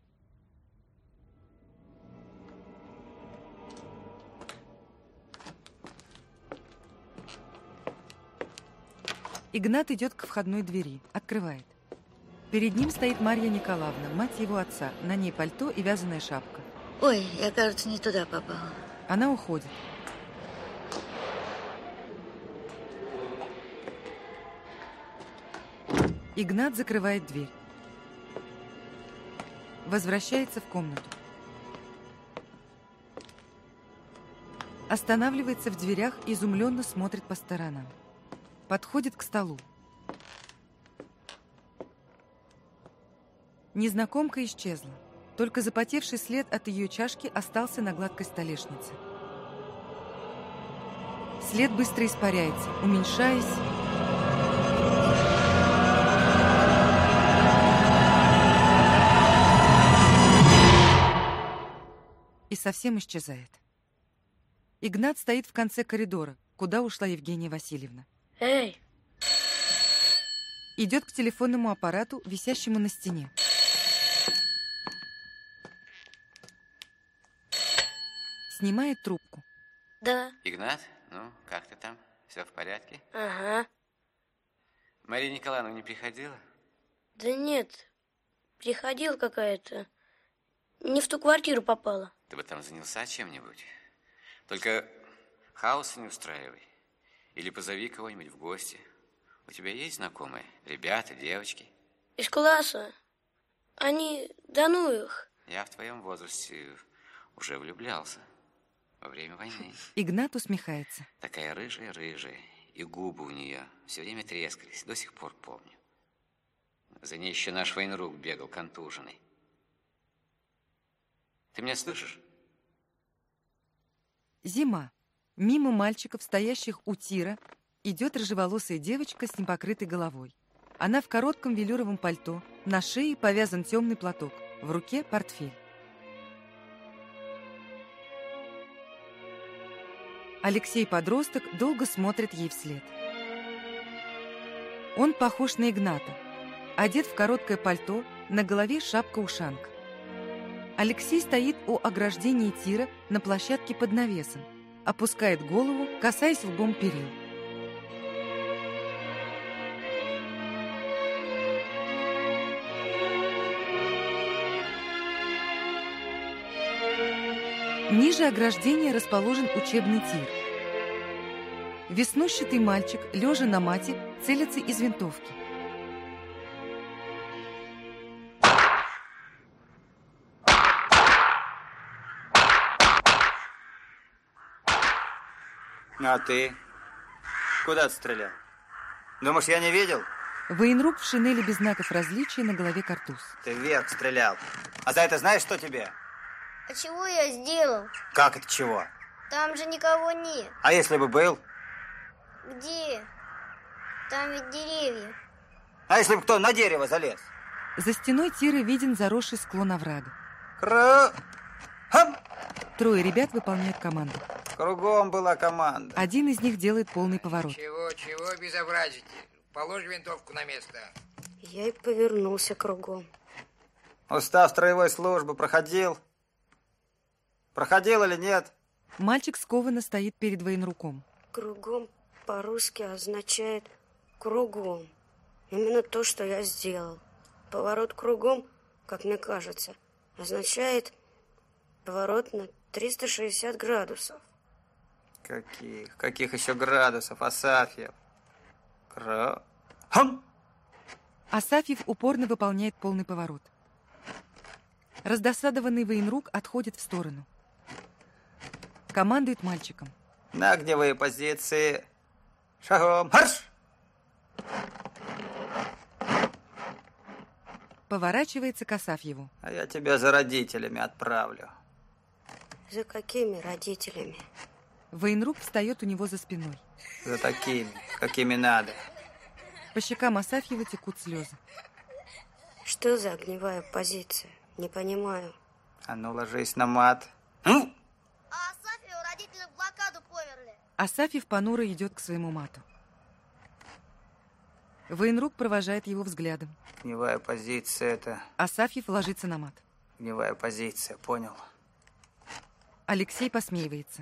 Игнат идет к входной двери, открывает. Перед ним стоит Марья Николаевна, мать его отца. На ней пальто и вязаная шапка. Ой, я, кажется, не туда попала. Она уходит. Игнат закрывает дверь. Возвращается в комнату. Останавливается в дверях и изумленно смотрит по сторонам. Подходит к столу. Незнакомка исчезла. Только запотевший след от ее чашки остался на гладкой столешнице. След быстро испаряется, уменьшаясь. И совсем исчезает. Игнат стоит в конце коридора, куда ушла Евгения Васильевна. Эй! Идет к телефонному аппарату, висящему на стене. Снимает трубку. Да. Игнат, ну, как ты там? Все в порядке? Ага. Мария Николаевна не приходила? Да нет, приходила какая-то. Не в ту квартиру попала. Ты бы там занялся чем-нибудь. Только хаоса не устраивай. Или позови кого-нибудь в гости. У тебя есть знакомые? Ребята, девочки? Из класса. Они, да ну их. Я в твоем возрасте уже влюблялся. Во время войны. Игнат усмехается. Такая рыжая-рыжая. И губы у нее все время трескались. До сих пор помню. За ней еще наш военрук бегал контуженный. Ты меня слышишь? Зима. Мимо мальчиков, стоящих у тира, идет рыжеволосая девочка с непокрытой головой. Она в коротком велюровом пальто, на шее повязан темный платок, в руке портфель. Алексей-подросток долго смотрит ей вслед. Он похож на Игната, одет в короткое пальто, на голове шапка-ушанка. Алексей стоит у ограждения тира на площадке под навесом, опускает голову, касаясь лбом перил. Ниже ограждения расположен учебный тир. Веснущатый мальчик, лежа на мате, целится из винтовки. А ты? Куда ты стрелял? Думаешь, я не видел? Военрук в шинели без знаков различия, на голове картуз. Ты вверх стрелял. А за это знаешь, что тебе? А чего я сделал? Как это чего? Там же никого нет. А если бы был? Где? Там ведь деревья. А если бы кто на дерево залез? За стеной тира виден заросший склон оврага. Трое ребят выполняют команду. Кругом была команда. Один из них делает полный поворот. Чего безобразите? Положь винтовку на место. Я и повернулся кругом. Устав строевой службы проходил? Проходил или нет? Мальчик скованно стоит перед военруком. Кругом по-русски означает кругом. Именно то, что я сделал. Поворот кругом, как мне кажется, означает поворот на 360 градусов. Каких еще градусов, Асафьев? Асафьев упорно выполняет полный поворот. Раздосадованный военрук отходит в сторону. Командует мальчиком. На огневые позиции. Шагом. Марш! Поворачивается к Асафьеву. А я тебя за родителями отправлю. За какими родителями? Военрук встает у него за спиной. За такими, какими надо. По щекам Асафьева текут слезы. Что за огневая позиция? Не понимаю. А ну, ложись на мат. А Асафьева родители в блокаду померли. Асафьев понуро идет к своему мату. Военрук провожает его взглядом. Огневая позиция это... Асафьев ложится на мат. Огневая позиция, понял. Алексей посмеивается.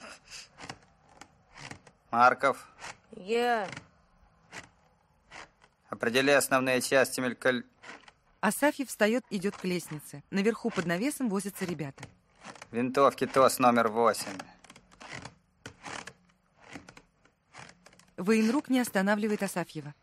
Марков. Я. Определи основные части Асафьев встает, идет к лестнице. Наверху под навесом возятся ребята. Винтовки ТОС номер 8. Военрук не останавливает Асафьева.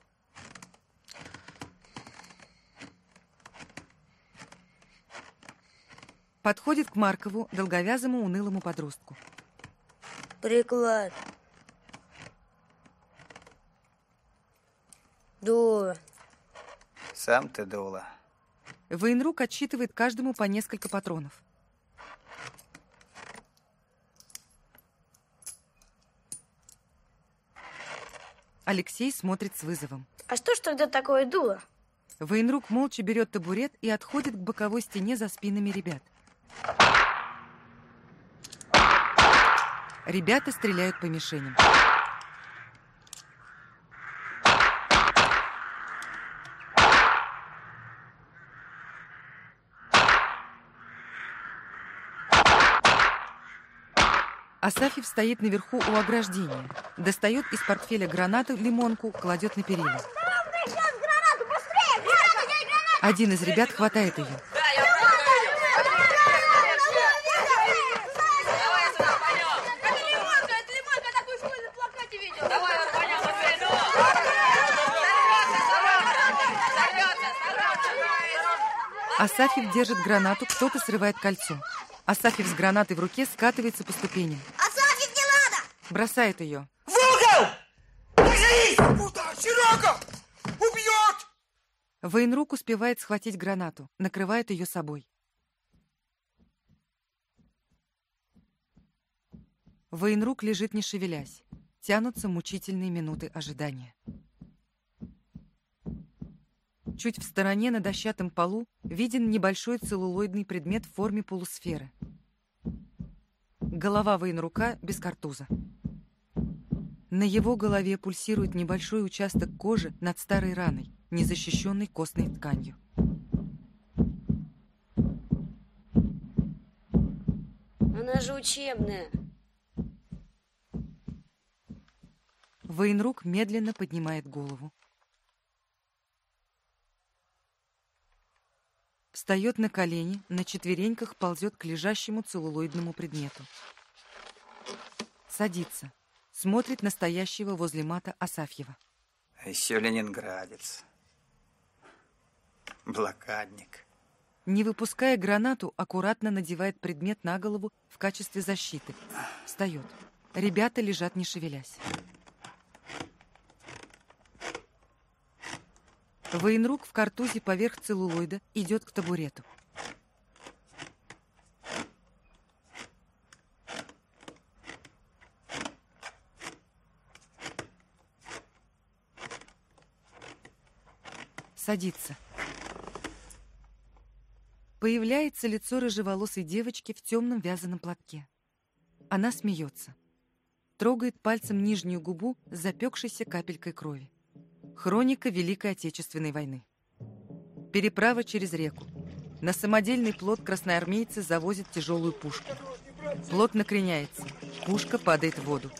Подходит к Маркову, долговязому, унылому подростку. Приклад. Дула. Сам ты дула. Военрук отсчитывает каждому по несколько патронов. Алексей смотрит с вызовом. А что ж тогда такое дуло? Военрук молча берет табурет и отходит к боковой стене за спинами ребят. Ребята стреляют по мишеням. Асафьев стоит наверху у ограждения. Достает из портфеля гранату, лимонку, кладет на перила. Один из ребят хватает ее. Асафьев держит гранату, кто-то срывает кольцо. Асафьев с гранатой в руке скатывается по ступеням. Асафьев, не надо! Бросает ее. В угол! Держись! Куда? Серега! Убьет! Военрук успевает схватить гранату, накрывает ее собой. Военрук лежит, не шевелясь. Тянутся мучительные минуты ожидания. Чуть в стороне на дощатом полу виден небольшой целлулоидный предмет в форме полусферы. Голова военрука без картуза. На его голове пульсирует небольшой участок кожи над старой раной, незащищенной костной тканью. Она же учебная. Военрук медленно поднимает голову. Встает на колени, на четвереньках ползет к лежащему целлулоидному предмету. Садится. Смотрит на стоящего возле мата Асафьева. А еще ленинградец. Блокадник. Не выпуская гранату, аккуратно надевает предмет на голову в качестве защиты. Встает. Ребята лежат, не шевелясь. Военрук в картузе поверх целлулоида идет к табурету. Садится. Появляется лицо рыжеволосой девочки в темном вязаном платке. Она смеется. Трогает пальцем нижнюю губу с запекшейся капелькой крови. Хроника Великой Отечественной войны. Переправа через реку. На самодельный плот красноармейцы завозят тяжелую пушку. Плот накреняется. Пушка падает в воду.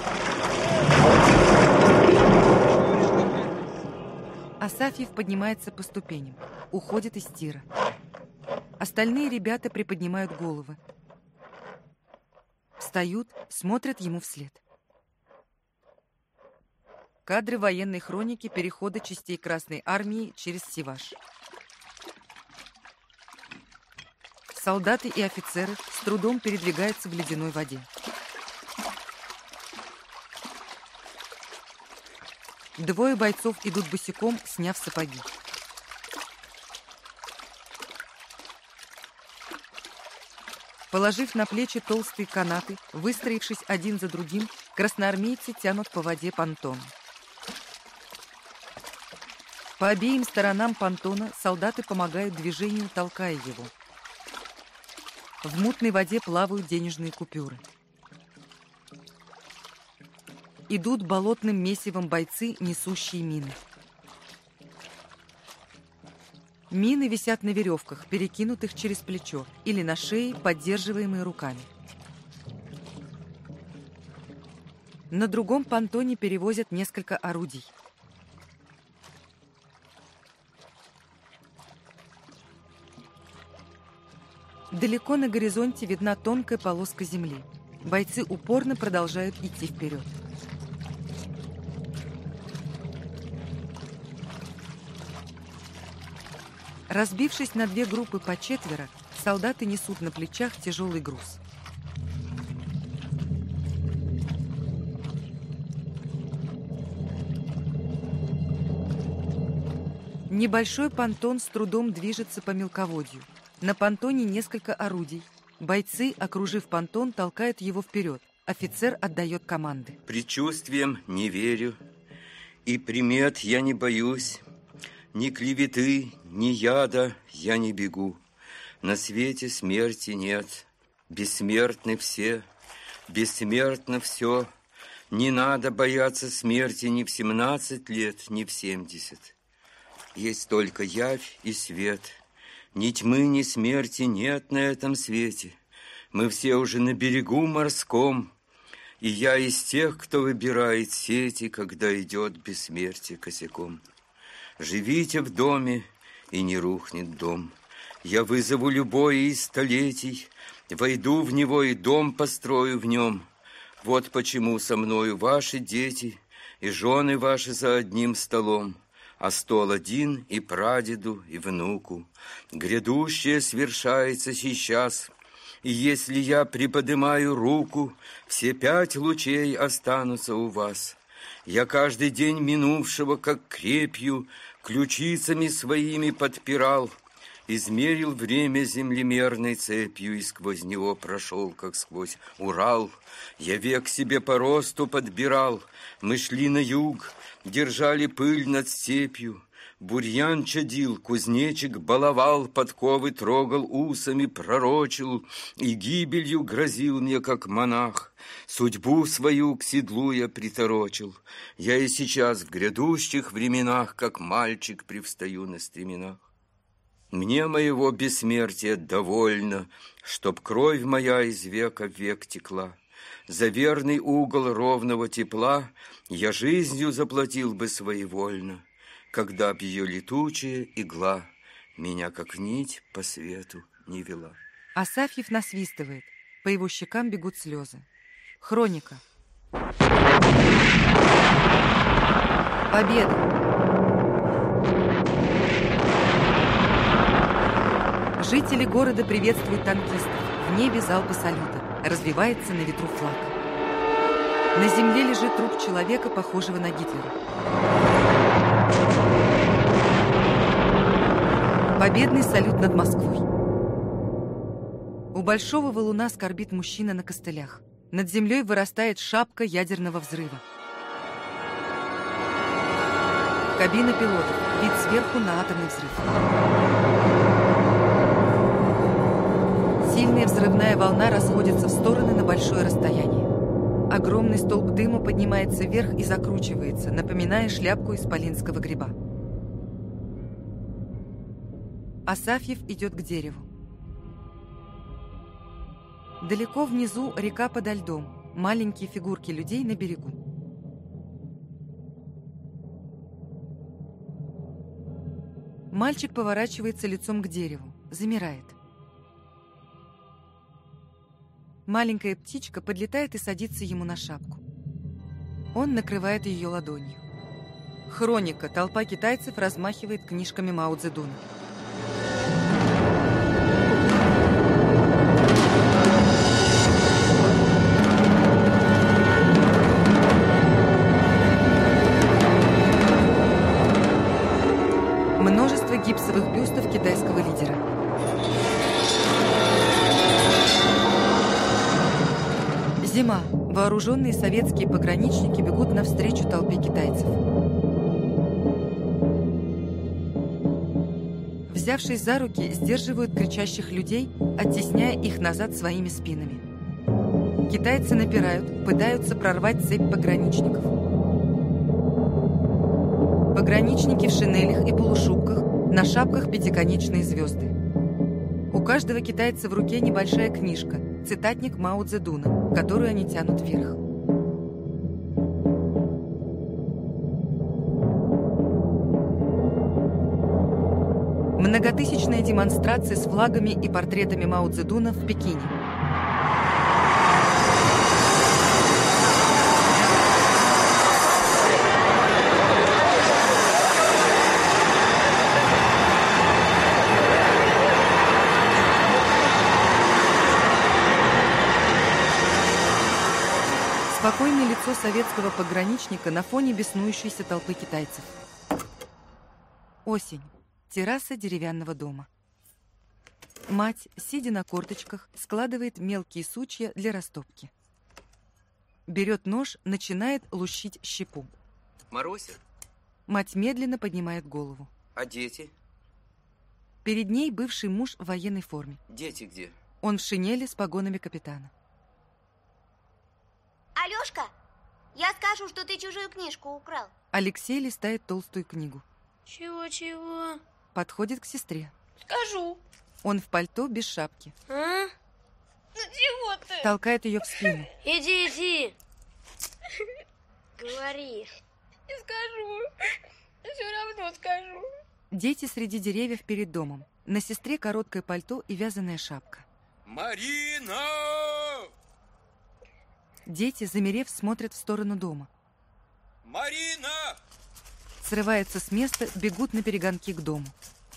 Асафьев поднимается по ступеням. Уходит из тира. Остальные ребята приподнимают головы. Встают, смотрят ему вслед. Кадры военной хроники перехода частей Красной Армии через Сиваш. Солдаты и офицеры с трудом передвигаются в ледяной воде. Двое бойцов идут босиком, сняв сапоги. Положив на плечи толстые канаты, выстроившись один за другим, красноармейцы тянут по воде понтон. По обеим сторонам понтона солдаты помогают движению, толкая его. В мутной воде плавают денежные купюры. Идут болотным месивом бойцы, несущие мины. Мины висят на веревках, перекинутых через плечо, или на шее, поддерживаемые руками. На другом понтоне перевозят несколько орудий. Далеко на горизонте видна тонкая полоска земли. Бойцы упорно продолжают идти вперед. Разбившись на две группы по четверо, солдаты несут на плечах тяжелый груз. Небольшой понтон с трудом движется по мелководью. На понтоне несколько орудий. Бойцы, окружив понтон, толкают его вперед. Офицер отдает команды. Предчувствиям не верю, и примет я не боюсь. Ни клеветы, ни яда я не бегу. На свете смерти нет. Бессмертны все, бессмертно все. Не надо бояться смерти ни в 17 лет, ни в 70. Есть только явь и свет. Ни тьмы, ни смерти нет на этом свете. Мы все уже на берегу морском, и я из тех, кто выбирает сети, когда идет бессмертие косяком. Живите в доме, и не рухнет дом. Я вызову любое из столетий, войду в него и дом построю в нем. Вот почему со мною ваши дети и жены ваши за одним столом, а стол один и прадеду, и внуку. Грядущее свершается сейчас, и если я приподнимаю руку, все 5 лучей останутся у вас. Я каждый день минувшего, как крепью, ключицами своими подпирал, измерил время землемерной цепью и сквозь него прошел, как сквозь Урал. Я век себе по росту подбирал, мы шли на юг, держали пыль над степью. Бурьян чадил, кузнечик баловал, подковы трогал, усами пророчил и гибелью грозил мне, как монах. Судьбу свою к седлу я приторочил. Я и сейчас в грядущих временах, как мальчик, привстаю на стременах. Мне моего бессмертия довольно, чтоб кровь моя из века в век текла. За верный угол ровного тепла я жизнью заплатил бы своевольно, когда б ее летучая игла меня, как нить, по свету не вела. Асафьев насвистывает. По его щекам бегут слезы. Хроника. Победа! Жители города приветствуют танкистов. В небе залпы салюта. Развивается на ветру флаг. На земле лежит труп человека, похожего на Гитлера. Победный салют над Москвой. У большого валуна скорбит мужчина на костылях. Над землей вырастает шапка ядерного взрыва. Кабина пилотов. Вид сверху на атомный взрыв. Сильная взрывная волна расходится в стороны на большое расстояние. Огромный столб дыма поднимается вверх и закручивается, напоминая шляпку исполинского гриба. Асафьев идет к дереву. Далеко внизу река подо льдом, маленькие фигурки людей на берегу. Мальчик поворачивается лицом к дереву, замирает. Маленькая птичка подлетает и садится ему на шапку. Он накрывает ее ладонью. Хроника. Толпа китайцев размахивает книжками Мао Цзэдуна. Множество гипсовых бюстов китайского лидера. Зима. Вооруженные советские пограничники бегут навстречу толпе китайцев. Взявшись за руки, сдерживают кричащих людей, оттесняя их назад своими спинами. Китайцы напирают, пытаются прорвать цепь пограничников. Пограничники в шинелях и полушубках, на шапках пятиконечные звезды. У каждого китайца в руке небольшая книжка, цитатник Мао Цзэдуна, которую они тянут вверх. Многотысячная демонстрация с флагами и портретами Мао Цзэдуна в Пекине. Спокойное лицо советского пограничника на фоне беснующейся толпы китайцев. Осень. Терраса деревянного дома. Мать, сидя на корточках, складывает мелкие сучья для растопки. Берет нож, начинает лущить щепу. Маруся? Мать медленно поднимает голову. А дети? Перед ней бывший муж в военной форме. Дети где? Он в шинели с погонами капитана. Алёшка, я скажу, что ты чужую книжку украл. Алексей листает толстую книгу. Чего? Подходит к сестре. Скажу. Он в пальто без шапки. А? Ну чего ты? Толкает ее в спину. Иди. Говори. Не скажу. Все равно скажу. Дети среди деревьев перед домом. На сестре короткое пальто и вязаная шапка. Марина! Дети, замерев, смотрят в сторону дома. Марина! Срываются с места, бегут на перегонки к дому.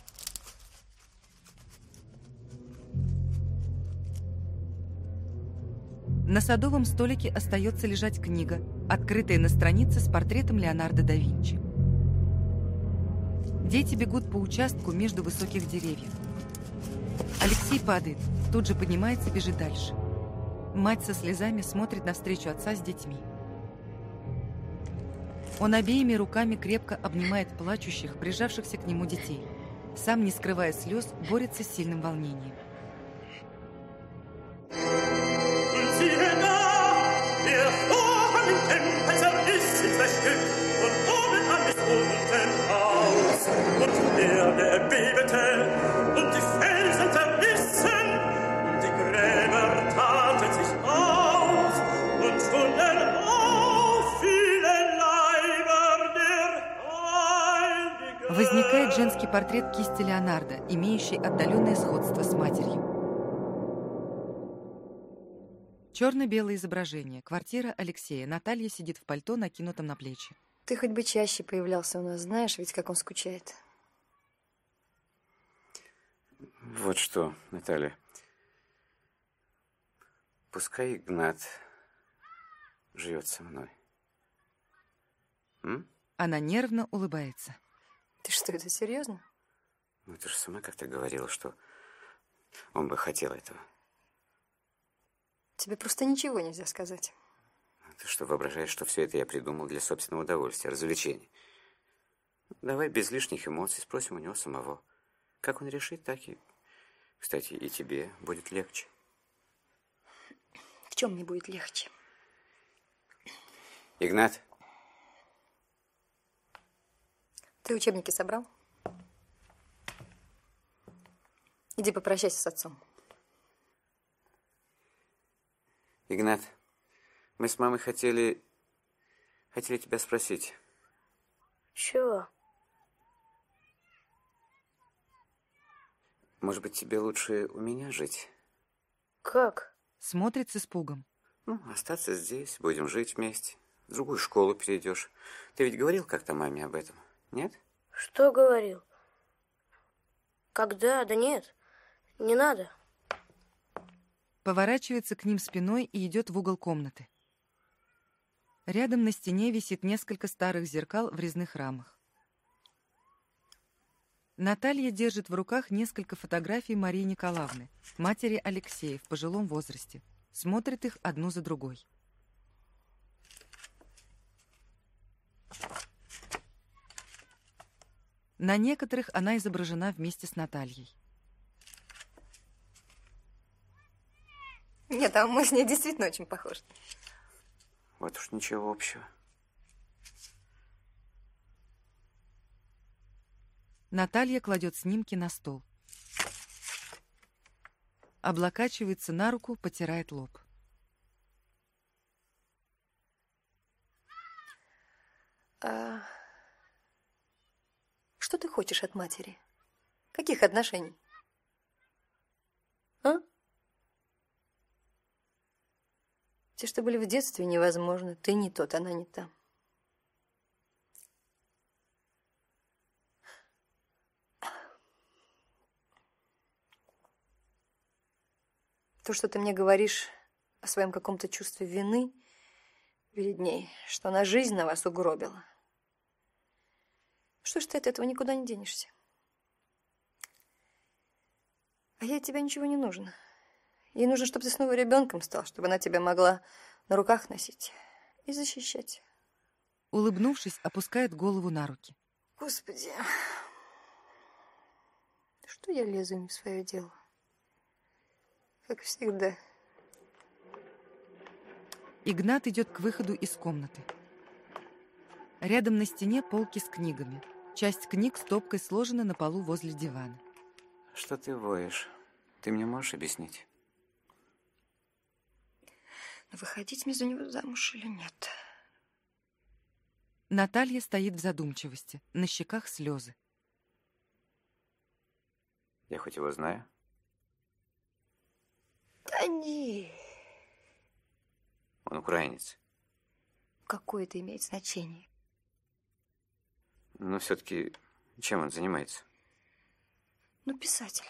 На садовом столике остается лежать книга, открытая на странице с портретом Леонардо да Винчи. Дети бегут по участку между высоких деревьев. Алексей падает, тут же поднимается и бежит дальше. Мать со слезами смотрит навстречу отца с детьми. Он обеими руками крепко обнимает плачущих, прижавшихся к нему детей. Сам, не скрывая слез, борется с сильным волнением. Возникает женский портрет кисти Леонардо, имеющий отдаленное сходство с матерью. Черно-белое изображение. Квартира Алексея. Наталья сидит в пальто, накинутом на плечи. Ты хоть бы чаще появлялся у нас, знаешь, ведь как он скучает. Вот что, Наталья. Пускай Игнат живет со мной. Она нервно улыбается. Ты что, это серьезно? Ну, ты же сама как-то говорила, что он бы хотел этого. Тебе просто ничего нельзя сказать. Ты что, воображаешь, что все это я придумал для собственного удовольствия, развлечения? Давай без лишних эмоций спросим у него самого. Как он решит, так и... Кстати, и тебе будет легче. В чем мне будет легче? Игнат. Ты учебники собрал? Иди попрощайся с отцом. Игнат, мы с мамой хотели тебя спросить. Чего? Может быть, тебе лучше у меня жить? Как? Смотрит с испугом. Ну, остаться здесь, будем жить вместе. В другую школу перейдешь. Ты ведь говорил как-то маме об этом, нет? Что говорил? Когда? Да нет, не надо. Поворачивается к ним спиной и идет в угол комнаты. Рядом на стене висит несколько старых зеркал в резных рамах. Наталья держит в руках несколько фотографий Марии Николаевны, матери Алексея в пожилом возрасте. Смотрит их одну за другой. На некоторых она изображена вместе с Натальей. Нет, а мы с ней действительно очень похожи. Вот уж ничего общего. Наталья кладет снимки на стол. Облокачивается на руку, потирает лоб. Что ты хочешь от матери? Каких отношений? А? Те, что были в детстве, невозможно. Ты не тот, она не та. То, что ты мне говоришь о своем каком-то чувстве вины перед ней, что она жизнь на вас угробила. Что ж ты от этого никуда не денешься? А ей от тебя ничего не нужно. Ей нужно, чтобы ты снова ребенком стал, чтобы она тебя могла на руках носить и защищать. Улыбнувшись, опускает голову на руки. Господи, что я лезу не в свое дело? Как всегда. Игнат идет к выходу из комнаты. Рядом на стене полки с книгами. Часть книг стопкой сложена на полу возле дивана. Что ты воешь? Ты мне можешь объяснить? Выходить мне за него замуж или нет? Наталья стоит в задумчивости. На щеках слезы. Я хоть его знаю? Да не. Он украинец. Какое это имеет значение? Но все-таки чем он занимается? Ну, писатель.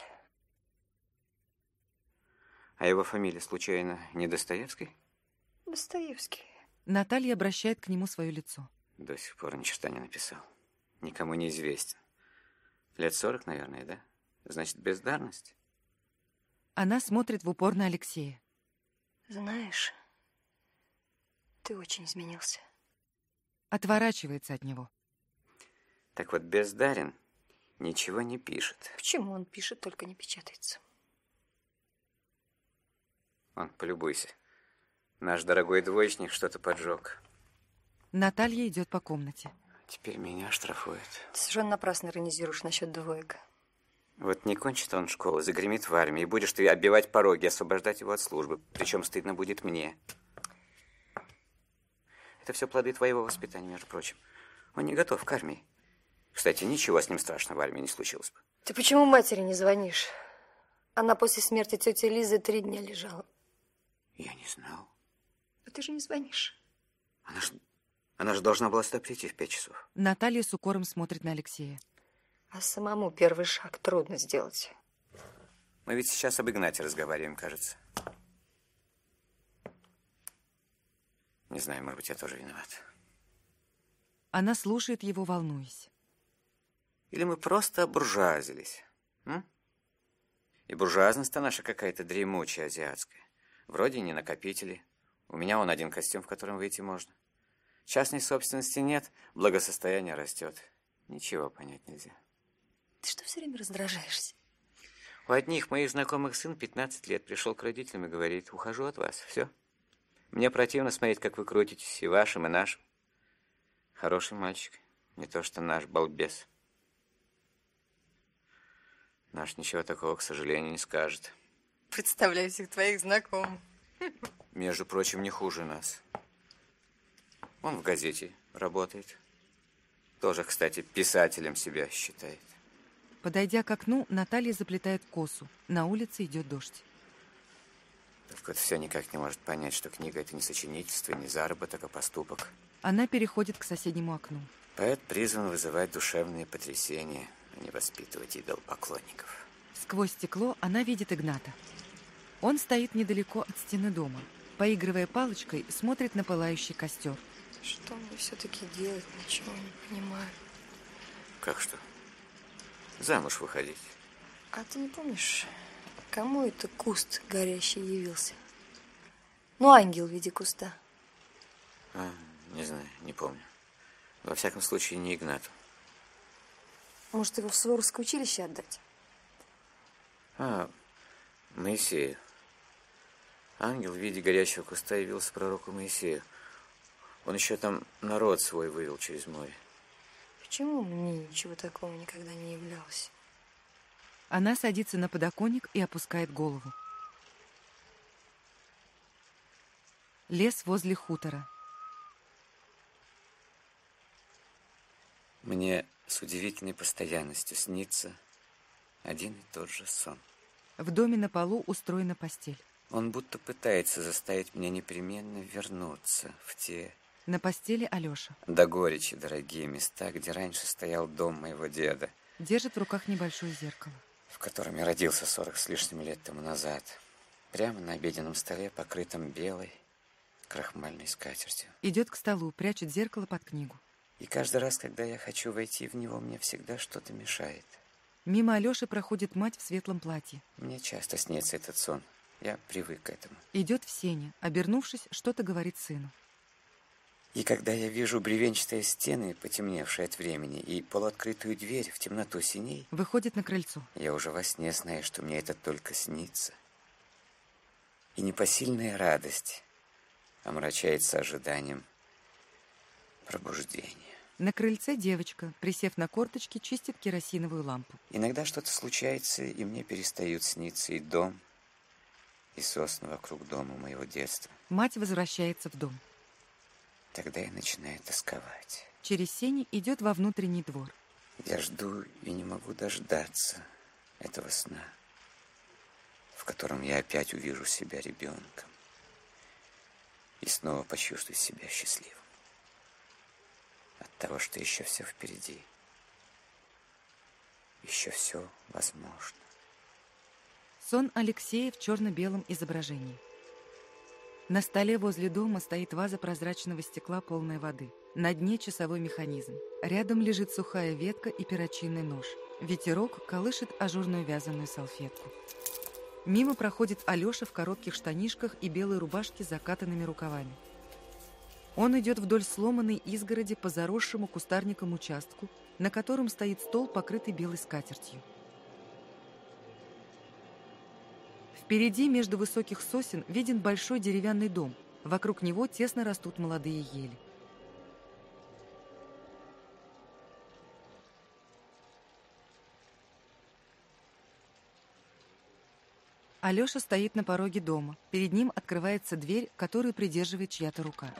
А его фамилия, случайно, не Достоевский? Достоевский. Наталья обращает к нему свое лицо. До сих пор ни черта не написал. Никому не известен. Лет 40, наверное, да? Значит, бездарность? Она смотрит в упор на Алексея. Знаешь, ты очень изменился. Отворачивается от него. Так вот, бездарен, ничего не пишет. Почему он пишет, только не печатается? Вон, полюбуйся. Наш дорогой двоечник что-то поджег. Наталья идет по комнате. Теперь меня штрафуют. Ты совершенно напрасно иронизируешь насчет двоек. Вот не кончит он школу, загремит в армии, и будешь ты оббивать пороги, освобождать его от службы. Причем стыдно будет мне. Это все плоды твоего воспитания, между прочим. Он не готов к армии. Кстати, ничего с ним страшного в армии не случилось бы. Ты почему матери не звонишь? Она после смерти тети Лизы 3 дня лежала. Я не знал. Но ты же не звонишь. Она же должна была сюда прийти в 5 часов. Наталья с укором смотрит на Алексея. А самому первый шаг трудно сделать. Мы ведь сейчас об Игнате разговариваем, кажется. Не знаю, может быть, я тоже виноват. Она слушает его, волнуясь. Или мы просто обуржуазились? И буржуазность-то наша какая-то дремучая, азиатская. Вроде не накопители. У меня вон один костюм, в котором выйти можно. Частной собственности нет, благосостояние растет. Ничего понять нельзя. Ты что все время раздражаешься? У одних моих знакомых сын 15 лет пришел к родителям и говорит: ухожу от вас, все. Мне противно смотреть, как вы крутитесь, и вашим, и нашим. Хороший мальчик, не то что наш балбес. Наш ничего такого, к сожалению, не скажет. Представляю всех твоих знакомых. Между прочим, не хуже нас. Он в газете работает. Тоже, кстати, писателем себя считает. Подойдя к окну, Наталья заплетает косу. На улице идет дождь. Только вот все никак не может понять, что книга – это не сочинительство, не заработок, а поступок. Она переходит к соседнему окну. Поэт призван вызывать душевные потрясения, а не воспитывать идолопоклонников. Сквозь стекло она видит Игната. Он стоит недалеко от стены дома. Поигрывая палочкой, смотрит на пылающий костер. Что мне все-таки делать, ничего не понимаю. Как что? Замуж выходить. А ты не помнишь, кому это куст горящий явился? Ну, ангел в виде куста. Не знаю, не помню. Во всяком случае, не Игнату. Может, его в Суворовское училище отдать? Моисею. Ангел в виде горящего куста явился пророку Моисею. Он еще там народ свой вывел через море. Почему мне ничего такого никогда не являлось? Она садится на подоконник и опускает голову. Лес возле хутора. Мне с удивительной постоянностью снится один и тот же сон. В доме на полу устроена постель. Он будто пытается заставить меня непременно вернуться в те... На постели Алёша. До горечи дорогие места, где раньше стоял дом моего деда. Держит в руках небольшое зеркало. В котором я родился 40 с лишним лет тому назад. Прямо на обеденном столе, покрытом белой крахмальной скатертью. Идет к столу, прячет зеркало под книгу. И каждый раз, когда я хочу войти в него, мне всегда что-то мешает. Мимо Алёши проходит мать в светлом платье. Мне часто снится этот сон. Я привык к этому. Идет в сене. Обернувшись, что-то говорит сыну. И когда я вижу бревенчатые стены, потемневшие от времени, и полуоткрытую дверь в темноту синей... Выходит на крыльцо. Я уже во сне знаю, что мне это только снится. И непосильная радость омрачается ожиданием пробуждения. На крыльце девочка, присев на корточки, чистит керосиновую лампу. Иногда что-то случается, и мне перестают сниться и дом, и сосны вокруг дома моего детства. Мать возвращается в дом. Тогда я начинаю тосковать. Через сени идет во внутренний двор. Я жду и не могу дождаться этого сна, в котором я опять увижу себя ребенком и снова почувствую себя счастливым от того, что еще все впереди, еще все возможно. Сон Алексея в черно-белом изображении. На столе возле дома стоит ваза прозрачного стекла, полная воды. На дне часовой механизм. Рядом лежит сухая ветка и перочинный нож. Ветерок колышет ажурную вязаную салфетку. Мимо проходит Алёша в коротких штанишках и белой рубашке с закатанными рукавами. Он идет вдоль сломанной изгороди по заросшему кустарником участку, на котором стоит стол, покрытый белой скатертью. Впереди, между высоких сосен, виден большой деревянный дом. Вокруг него тесно растут молодые ели. Алёша стоит на пороге дома. Перед ним открывается дверь, которую придерживает чья-то рука.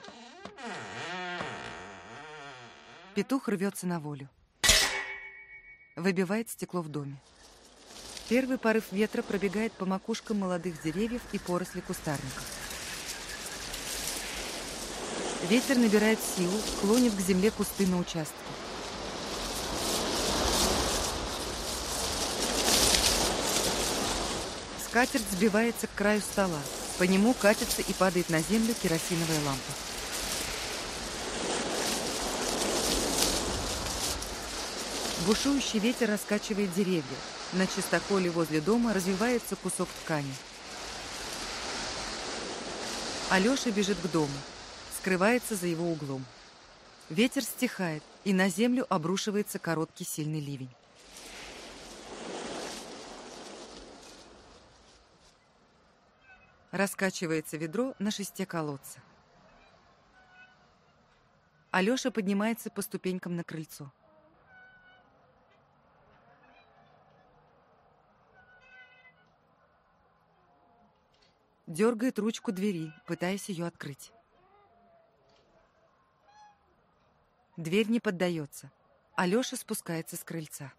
Петух рвется на волю. Выбивает стекло в доме. Первый порыв ветра пробегает по макушкам молодых деревьев и поросли кустарников. Ветер набирает силу, клонит к земле кусты на участке. Скатерть сбивается к краю стола. По нему катится и падает на землю керосиновая лампа. Бушующий ветер раскачивает деревья. На чистоколе возле дома развивается кусок ткани. Алёша бежит к дому. Скрывается за его углом. Ветер стихает, и на землю обрушивается короткий сильный ливень. Раскачивается ведро на шесте колодца. Алёша поднимается по ступенькам на крыльцо. Дергает ручку двери, пытаясь ее открыть. Дверь не поддается. Алёша спускается с крыльца.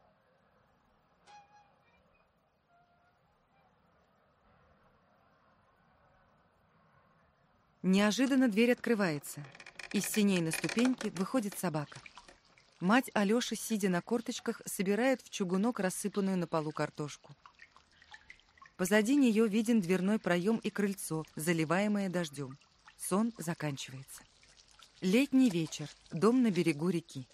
Неожиданно дверь открывается. Из сеней на ступеньки выходит собака. Мать Алёши, сидя на корточках, собирает в чугунок рассыпанную на полу картошку. Позади нее виден дверной проем и крыльцо, заливаемое дождем. Сон заканчивается. Летний вечер. Дом на берегу реки.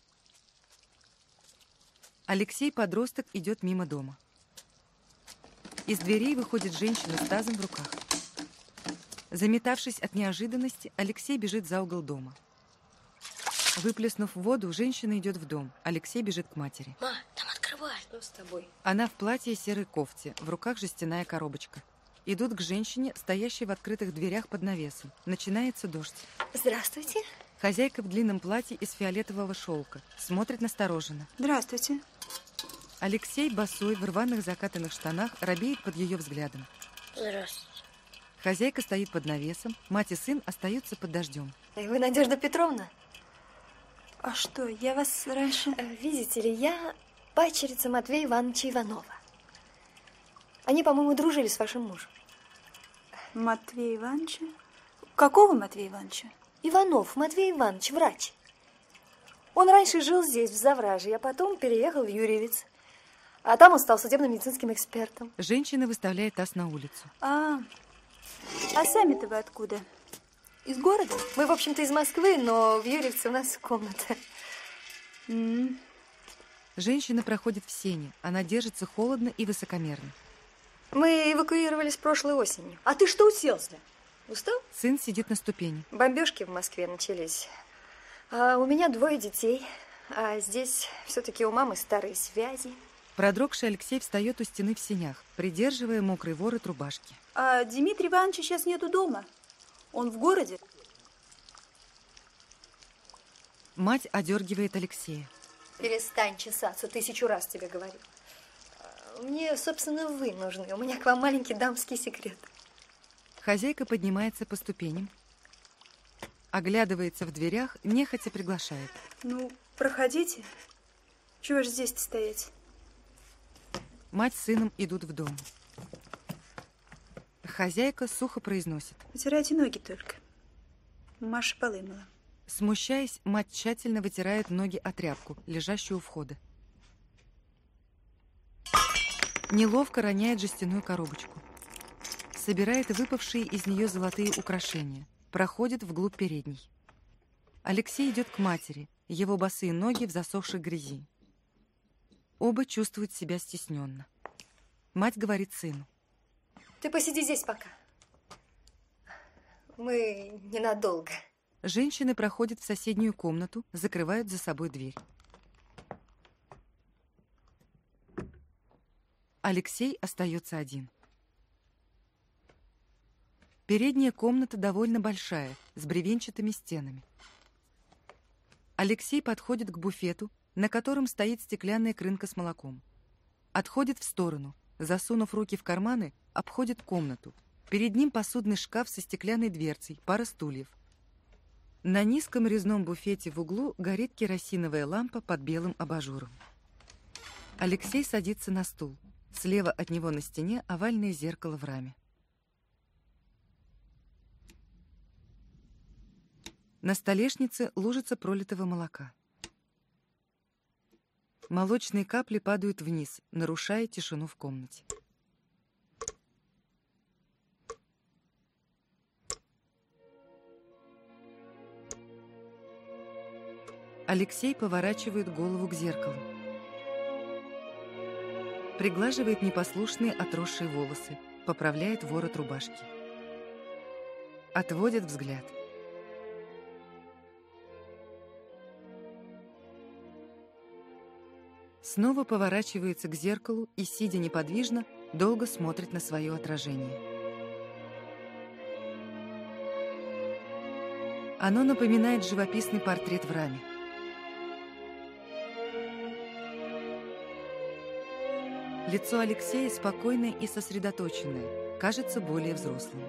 Алексей-подросток идет мимо дома. Из дверей выходит женщина с тазом в руках. Заметавшись от неожиданности, Алексей бежит за угол дома. Выплеснув воду, женщина идет в дом. Алексей бежит к матери. Ма, там открывай. Что с тобой? Она в платье и серой кофте, в руках жестяная коробочка. Идут к женщине, стоящей в открытых дверях под навесом. Начинается дождь. Здравствуйте. Хозяйка в длинном платье из фиолетового шелка. Смотрит настороженно. Здравствуйте. Алексей, босой, в рваных закатанных штанах, робеет под ее взглядом. Здравствуйте. Хозяйка стоит под навесом, мать и сын остаются под дождем. Вы Надежда Петровна? А что, я вас раньше... Видите ли, я падчерица Матвея Ивановича Иванова. Они, по-моему, дружили с вашим мужем. Матвея Ивановича? Какого Матвея Ивановича? Иванов, Матвей Иванович, врач. Он раньше жил здесь, в Завражье, а потом переехал в Юрьевец. А там он стал судебно-медицинским экспертом. Женщина выставляет таз на улицу. А сами-то вы откуда? Из города? Мы, в общем-то, из Москвы, но в Юрьевце у нас комната. Женщина проходит в сени. Она держится холодно и высокомерно. Мы эвакуировались прошлой осенью. А ты что уселся? Устал? Сын сидит на ступени. Бомбежки в Москве начались. А у меня 2 детей. А здесь все-таки у мамы старые связи. Продрогший Алексей встает у стены в сенях, придерживая мокрый ворот рубашки. А Дмитрия Ивановича сейчас нету дома. Он в городе. Мать одергивает Алексея. Перестань чесаться, 1000 раз тебе говорю. Мне, собственно, вы нужны. У меня к вам маленький дамский секрет. Хозяйка поднимается по ступеням, оглядывается в дверях, нехотя приглашает. Ну, проходите. Чего ж здесь-то стоять? Мать с сыном идут в дом. Хозяйка сухо произносит. Вытирайте ноги только. Маша полы мыла. Смущаясь, мать тщательно вытирает ноги о тряпку, лежащую у входа. Неловко роняет жестяную коробочку. Собирает выпавшие из нее золотые украшения. Проходит вглубь передней. Алексей идет к матери. Его босые ноги в засохшей грязи. Оба чувствуют себя стесненно. Мать говорит сыну. Ты посиди здесь пока. Мы ненадолго. Женщины проходят в соседнюю комнату, закрывают за собой дверь. Алексей остается один. Передняя комната довольно большая, с бревенчатыми стенами. Алексей подходит к буфету, на котором стоит стеклянная крынка с молоком. Отходит в сторону, засунув руки в карманы, обходит комнату. Перед ним посудный шкаф со стеклянной дверцей, пара стульев. На низком резном буфете в углу горит керосиновая лампа под белым абажуром. Алексей садится на стул. Слева от него на стене овальное зеркало в раме. На столешнице лужица пролитого молока. Молочные капли падают вниз, нарушая тишину в комнате. Алексей поворачивает голову к зеркалу. Приглаживает непослушные отросшие волосы, поправляет ворот рубашки. Отводит взгляд. Снова поворачивается к зеркалу и, сидя неподвижно, долго смотрит на свое отражение. Оно напоминает живописный портрет в раме. Лицо Алексея спокойное и сосредоточенное, кажется более взрослым.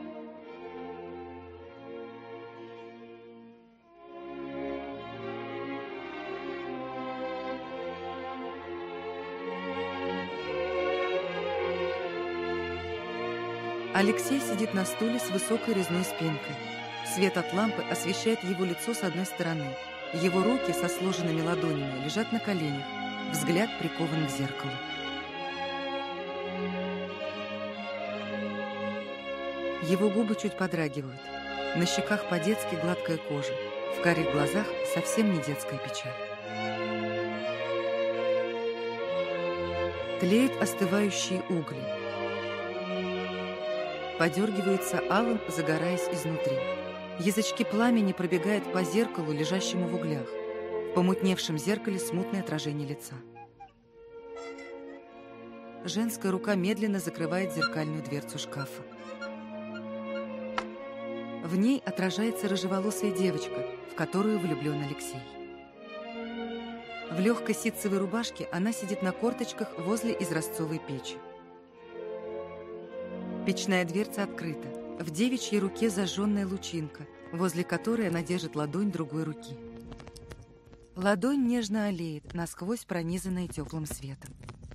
Алексей сидит на стуле с высокой резной спинкой. Свет от лампы освещает его лицо с одной стороны. Его руки со сложенными ладонями лежат на коленях. Взгляд прикован к зеркалу. Его губы чуть подрагивают. На щеках по-детски гладкая кожа. В карих глазах совсем не детская печаль. Тлеют остывающие угли. Подергиваются алым, загораясь изнутри. Язычки пламени пробегают по зеркалу, лежащему в углях. В помутневшем зеркале смутное отражение лица. Женская рука медленно закрывает зеркальную дверцу шкафа. В ней отражается рыжеволосая девочка, в которую влюблен Алексей. В легкой ситцевой рубашке она сидит на корточках возле изразцовой печи. Печная дверца открыта. В девичьей руке зажженная лучинка, возле которой она держит ладонь другой руки. Ладонь нежно олеет, насквозь пронизанная теплым светом.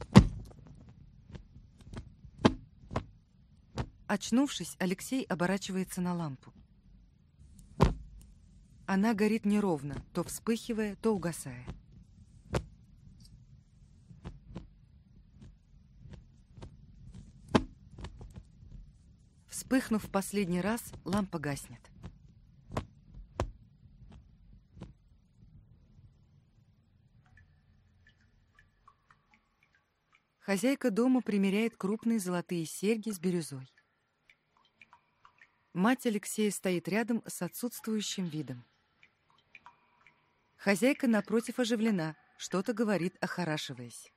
Очнувшись, Алексей оборачивается на лампу. Она горит неровно, то вспыхивая, то угасая. Вспыхнув в последний раз, лампа гаснет. Хозяйка дома примеряет крупные золотые серьги с бирюзой. Мать Алексея стоит рядом с отсутствующим видом. Хозяйка напротив оживлена, что-то говорит, охорашиваясь.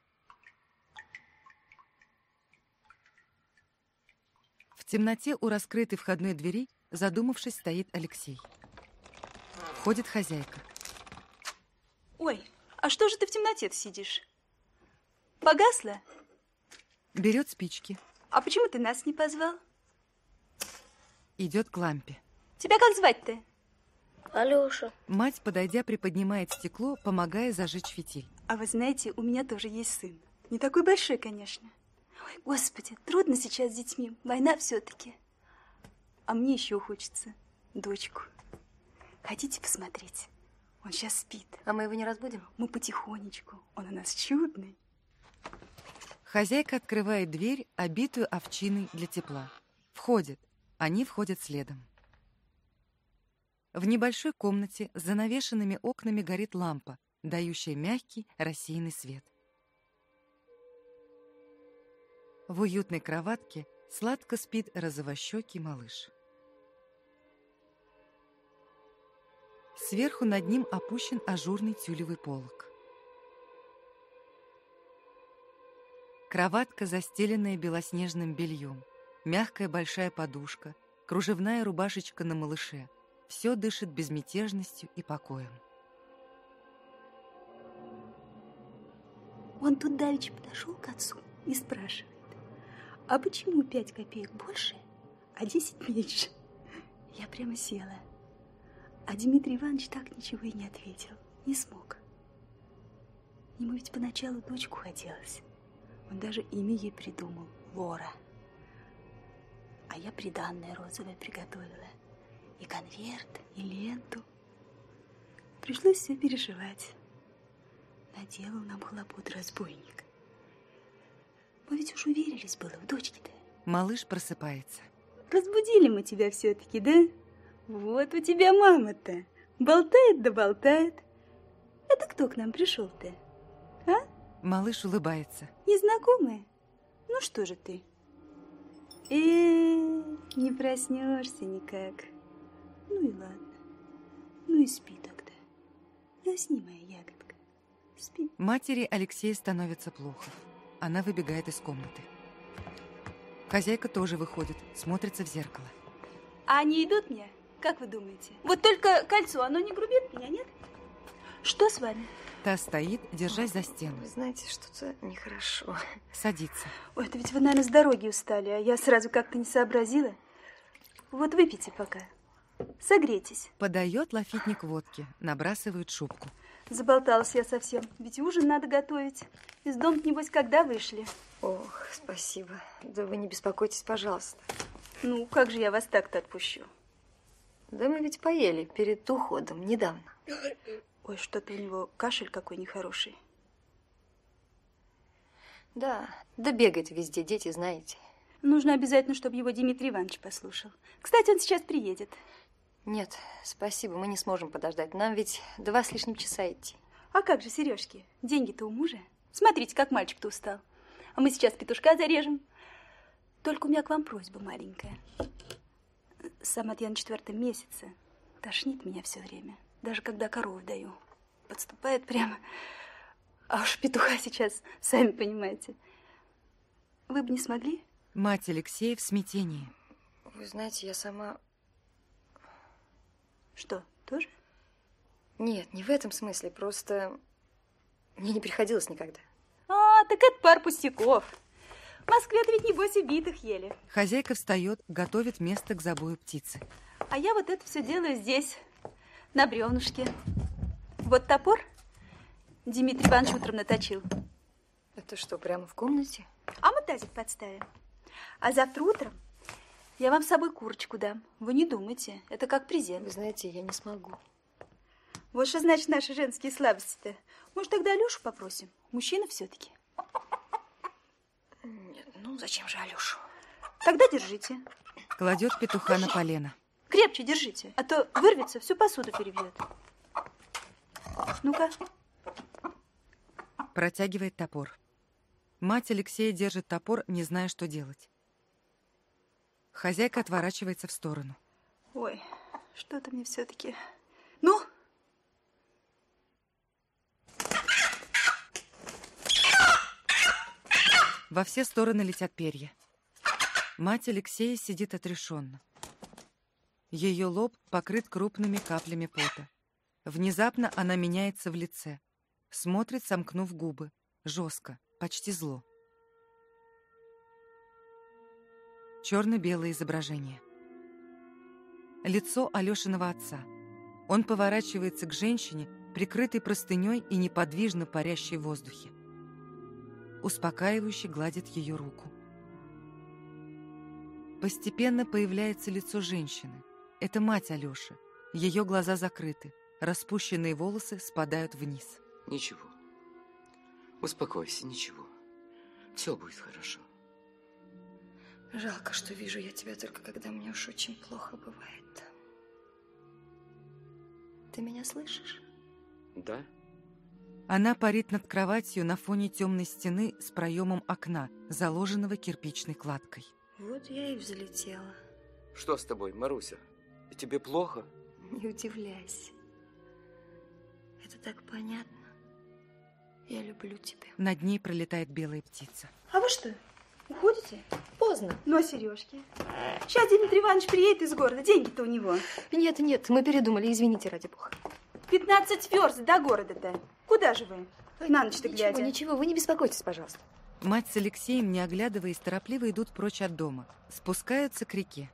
В темноте у раскрытой входной двери, задумавшись, стоит Алексей. Входит хозяйка. Ой, а что же ты в темноте-то сидишь? Погасла? Берет спички. А почему ты нас не позвал? Идет к лампе. Тебя как звать-то? Алёша. Мать, подойдя, приподнимает стекло, помогая зажечь фитиль. А вы знаете, у меня тоже есть сын. Не такой большой, конечно. Ой, Господи, трудно сейчас с детьми. Война все-таки. А мне еще хочется дочку. Хотите посмотреть? Он сейчас спит. А мы его не разбудим? Мы потихонечку. Он у нас чудный. Хозяйка открывает дверь, обитую овчиной для тепла. Входит. Они входят следом. В небольшой комнате с занавешенными окнами горит лампа, дающая мягкий рассеянный свет. В уютной кроватке Сладко спит розовощекий малыш. Сверху над ним опущен ажурный тюлевый полог. Кроватка, застеленная белоснежным бельем, мягкая большая подушка, кружевная рубашечка на малыше. Все дышит безмятежностью и покоем. Он тут давеча подошел к отцу и спрашивает: а почему 5 копеек больше, а 10 меньше? Я прямо села. А Дмитрий Иванович так ничего и не ответил. Не смог. Ему ведь поначалу дочку хотелось. Он даже имя ей придумал – Лора. А я приданное розовое приготовила. И конверт, и ленту. Пришлось все перешивать. Наделал нам хлопот разбойник. Мы ведь уж уверились было в дочке-то. Малыш просыпается. Разбудили мы тебя все-таки, да? Вот у тебя мама-то. Болтает да болтает. Это кто к нам пришел-то? А? Малыш улыбается. Незнакомая? Ну что же ты? Не проснешься никак. Ну и ладно. Ну и спи тогда. Засни, моя ягодка. Спи. Матери Алексея становится плохо. Она выбегает из комнаты. Хозяйка тоже выходит, смотрится в зеркало. А они идут мне? Как вы думаете? Вот только кольцо, оно не грубит меня, нет? Что с вами? Та стоит, держась за стену. Вы знаете, что-то нехорошо. Садится. Ой, это ведь вы, наверное, с дороги устали, а я сразу как-то не сообразила. Вот выпейте пока. Согрейтесь. Подает лафитник водки, набрасывает шубку. Заболталась я совсем. Ведь ужин надо готовить. Из дома, небось, когда вышли? Ох, спасибо. Да вы не беспокойтесь, пожалуйста. Ну, как же я вас так-то отпущу? Да мы ведь поели перед уходом недавно. Ой, что-то у него кашель какой нехороший. Да, да бегает везде, дети, знаете. Нужно обязательно, чтобы его Дмитрий Иванович послушал. Кстати, он сейчас приедет. Нет, спасибо, мы не сможем подождать. Нам ведь 2 с лишним часа идти. А как же сережки? Деньги-то у мужа. Смотрите, как мальчик-то устал. А мы сейчас петушка зарежем. Только у меня к вам просьба маленькая. Сама-то я на 4-м месяце. Тошнит меня все время. Даже когда корову даю. Подступает прямо. А уж петуха сейчас, сами понимаете. Вы бы не смогли? Мать Алексея в смятении. Вы знаете, я сама... Что, тоже? Нет, не в этом смысле. Просто мне не приходилось никогда. А, так это пар пустяков. В Москве-то ведь небось убитых ели. Хозяйка встает, готовит место к забою птицы. А я вот это все делаю здесь, на бревнышке. Вот топор Дмитрий Иванович утром наточил. Это что, прямо в комнате? А мы тазик подставим. А завтра утром я вам с собой курочку дам. Вы не думайте, это как презент. Вы знаете, я не смогу. Вот что значит наши женские слабости-то. Может, тогда Алёшу попросим? Мужчина все-таки. Нет, ну зачем же Алёшу? Тогда держите. Кладет петуха на полено. Крепче держите, а то вырвется, всю посуду перебьет. Ну-ка. Протягивает топор. Мать Алексея держит топор, не зная, что делать. Хозяйка отворачивается в сторону. Ой, что-то мне все-таки... Ну? Во все стороны летят перья. Мать Алексея сидит отрешенно. Ее лоб покрыт крупными каплями пота. Внезапно она меняется в лице. Смотрит, сомкнув губы. Жестко, почти зло. Черно-белое изображение. Лицо Алешиного отца. Он поворачивается к женщине, прикрытой простыней и неподвижно парящей в воздухе. Успокаивающе гладит ее руку. Постепенно появляется лицо женщины. Это мать Алёши. Ее глаза закрыты. Распущенные волосы спадают вниз. Ничего. Успокойся, ничего. Все будет хорошо. Жалко, что вижу я тебя только когда мне уж очень плохо бывает. Ты меня слышишь? Да. Она парит над кроватью на фоне темной стены с проемом окна, заложенного кирпичной кладкой. Вот я и взлетела. Что с тобой, Маруся? Тебе плохо? Не удивляйся. Это так понятно. Я люблю тебя. Над ней пролетает белая птица. А вы что, уходите? Поздно. Ну, а сережки? Сейчас Дмитрий Иванович приедет из города. Деньги-то у него. Нет, мы передумали. Извините, ради бога. 15 верст до города-то. Куда же вы? На ночь-то глядя. Ничего, вы не беспокойтесь, пожалуйста. Мать с Алексеем, не оглядываясь, торопливо идут прочь от дома. Спускаются к реке.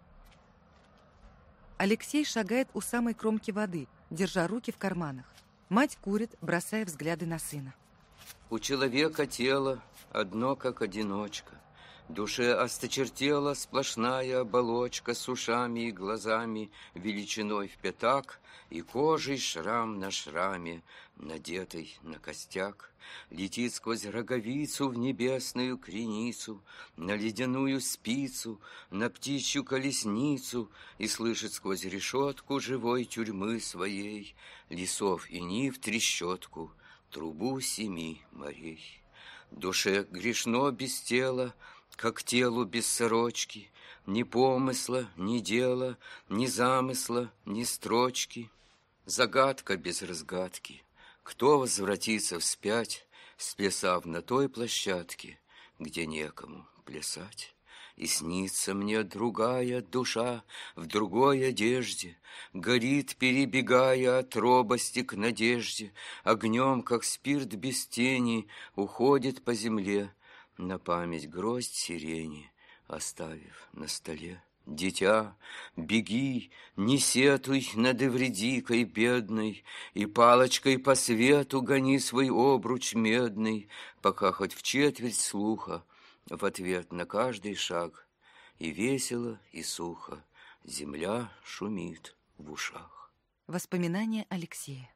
Алексей шагает у самой кромки воды, держа руки в карманах. Мать курит, бросая взгляды на сына. У человека тело одно, как одиночка. Душе осточертела сплошная оболочка с ушами и глазами, величиной в пятак, и кожей шрам на шраме, надетый на костяк. Летит сквозь роговицу в небесную креницу, на ледяную спицу, на птичью колесницу, и слышит сквозь решетку живой тюрьмы своей лесов и нив трещотку, трубу 7 морей. Душе грешно без тела, как телу без сорочки, ни помысла, ни дела, ни замысла, ни строчки. Загадка без разгадки. Кто возвратится вспять, сплясав на той площадке, где некому плясать? И снится мне другая душа в другой одежде, горит, перебегая от робости к надежде, огнем, как спирт без тени, уходит по земле, на память гроздь сирени, оставив на столе. Дитя, беги, не сетуй над Эвредикой бедной, и палочкой по свету гони свой обруч медный, пока хоть в четверть слуха, в ответ на каждый шаг, и весело, и сухо земля шумит в ушах. Воспоминания Алексея.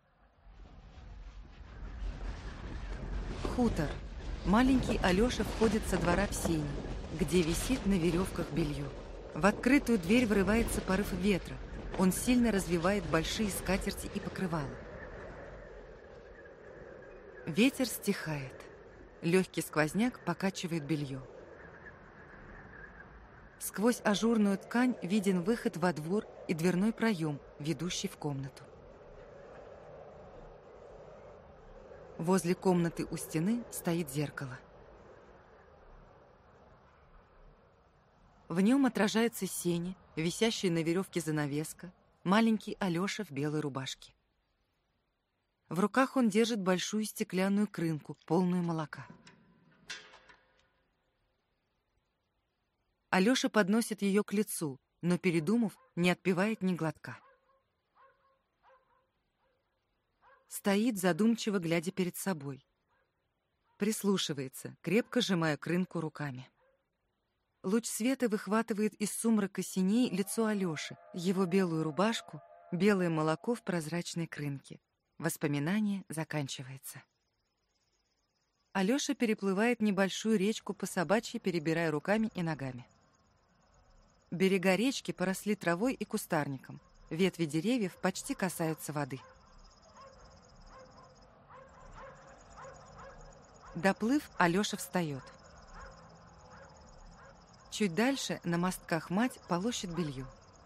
Хутор. Маленький Алеша входит со двора в сени, где висит на веревках белье. В открытую дверь врывается порыв ветра. Он сильно развивает большие скатерти и покрывала. Ветер стихает. Легкий сквозняк покачивает белье. Сквозь ажурную ткань виден выход во двор и дверной проем, ведущий в комнату. Возле комнаты у стены стоит зеркало. В нем отражаются сени, висящая на веревке занавеска, маленький Алеша в белой рубашке. В руках он держит большую стеклянную крынку, полную молока. Алеша подносит ее к лицу, но, передумав, не отпивает ни глотка. Стоит, задумчиво глядя перед собой. Прислушивается, крепко сжимая крынку руками. Луч света выхватывает из сумрака синей лицо Алёши, его белую рубашку, белое молоко в прозрачной крынке. Воспоминание заканчивается. Алёша переплывает небольшую речку по собачьи, перебирая руками и ногами. Берега речки поросли травой и кустарником. Ветви деревьев почти касаются воды. Доплыв, Алёша встает. Чуть дальше на мостках мать полощет белье.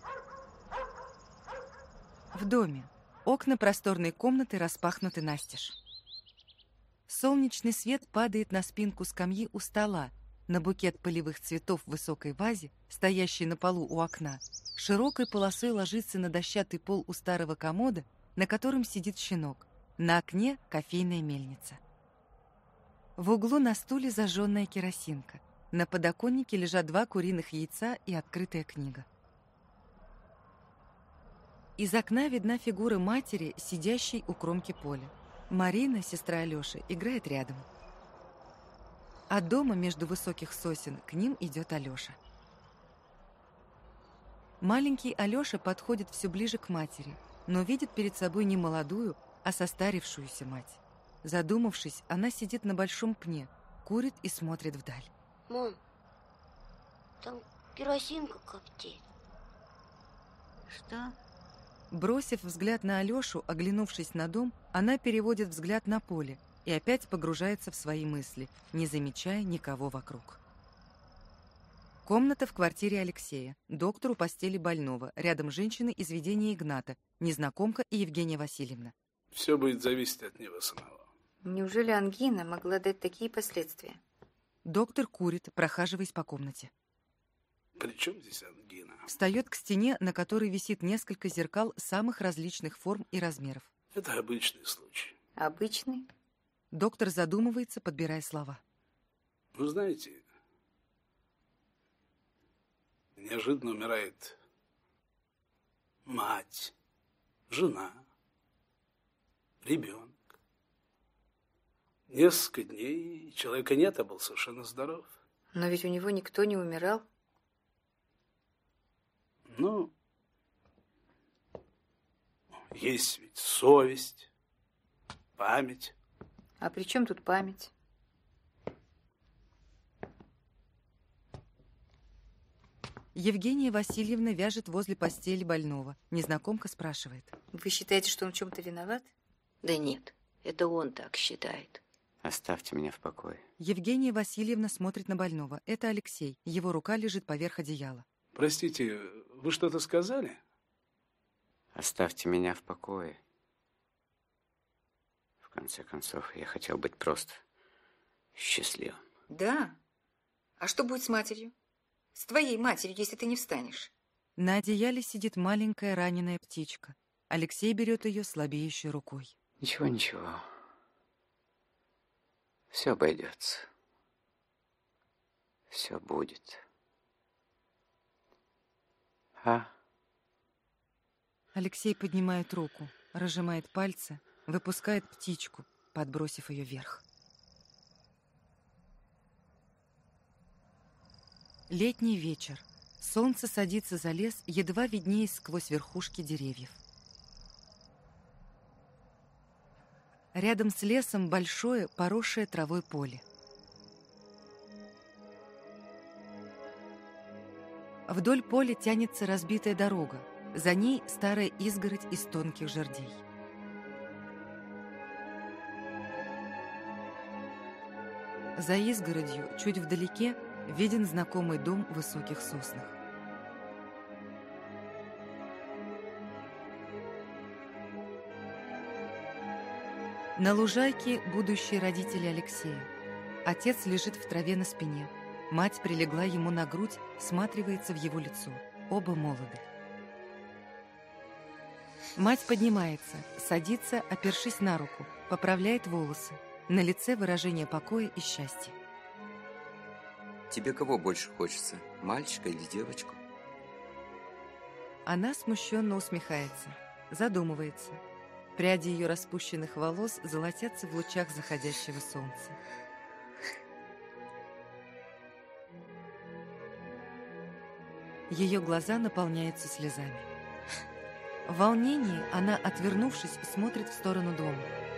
В доме. Окна просторной комнаты распахнуты настежь. Солнечный свет падает на спинку скамьи у стола, на букет полевых цветов в высокой вазе, стоящий на полу у окна. Широкой полосой ложится на дощатый пол у старого комода, на котором сидит щенок. На окне кофейная мельница. В углу на стуле зажженная керосинка. На подоконнике лежат 2 куриных яйца и открытая книга. Из окна видна фигура матери, сидящей у кромки поля. Марина, сестра Алёши, играет рядом. От дома между высоких сосен к ним идет Алёша. Маленький Алёша подходит все ближе к матери, но видит перед собой не молодую, а состарившуюся мать. Задумавшись, она сидит на большом пне, курит и смотрит вдаль. Мам, там керосинка коптит. Что? Бросив взгляд на Алёшу, оглянувшись на дом, она переводит взгляд на поле и опять погружается в свои мысли, не замечая никого вокруг. Комната в квартире Алексея. Доктор у постели больного. Рядом женщины из видения Игната, незнакомка и Евгения Васильевна. Все будет зависеть от него самого. Неужели ангина могла дать такие последствия? Доктор курит, прохаживаясь по комнате. При чем здесь ангина? Встает к стене, на которой висит несколько зеркал самых различных форм и размеров. Это обычный случай. Обычный? Доктор задумывается, подбирая слова. Вы знаете, неожиданно умирает мать, жена, ребенок. Несколько дней человека нет, а был совершенно здоров. Но ведь у него никто не умирал. Ну, есть ведь совесть, память. А при чем тут память? Евгения Васильевна вяжет возле постели больного. Незнакомка спрашивает. Вы считаете, что он в чем-то виноват? Да нет, это он так считает. Оставьте меня в покое. Евгения Васильевна смотрит на больного. Это Алексей. Его рука лежит поверх одеяла. Простите, вы что-то сказали? Оставьте меня в покое. В конце концов, я хотел быть просто счастливым. Да? А что будет с матерью? С твоей матерью, если ты не встанешь? На одеяле сидит маленькая раненая птичка. Алексей берет ее слабеющей рукой. Ничего, ничего. Все обойдется. Все будет. Алексей поднимает руку, разжимает пальцы, выпускает птичку, подбросив ее вверх. Летний вечер. Солнце садится за лес, едва виднеясь сквозь верхушки деревьев. Рядом с лесом большое, поросшее травой поле. Вдоль поля тянется разбитая дорога. За ней старая изгородь из тонких жердей. За изгородью, чуть вдалеке, виден знакомый дом в высоких соснах. На лужайке будущие родители Алексея. Отец лежит в траве на спине. Мать прилегла ему на грудь, всматривается в его лицо. Оба молоды. Мать поднимается, садится, опершись на руку, поправляет волосы. На лице выражение покоя и счастья. Тебе кого больше хочется, мальчика или девочку? Она смущенно усмехается, задумывается. Пряди ее распущенных волос золотятся в лучах заходящего солнца. Ее глаза наполняются слезами. В волнении она, отвернувшись, смотрит в сторону дома.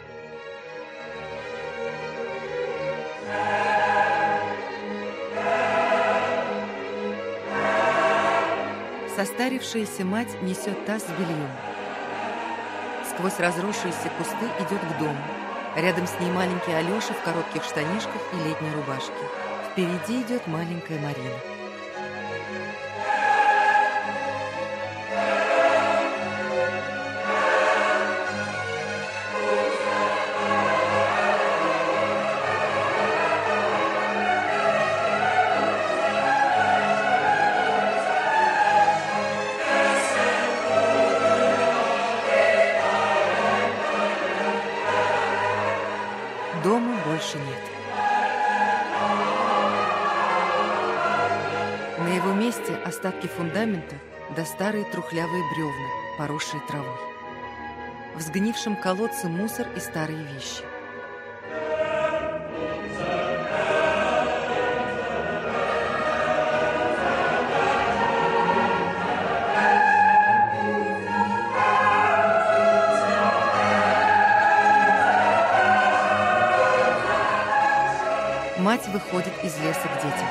Состарившаяся мать несет таз с бельем. Сквозь разросшиеся кусты идет к дому. Рядом с ней маленький Алеша в коротких штанишках и летней рубашке. Впереди идет маленькая Марина. Дома больше нет. На его месте остатки фундамента да старые трухлявые бревна, поросшие травой. В сгнившем колодце мусор и старые вещи. Мать выходит из леса к детям.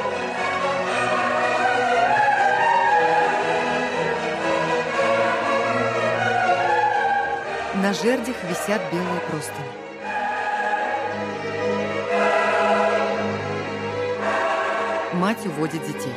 На жердях висят белые простыни. Мать уводит детей.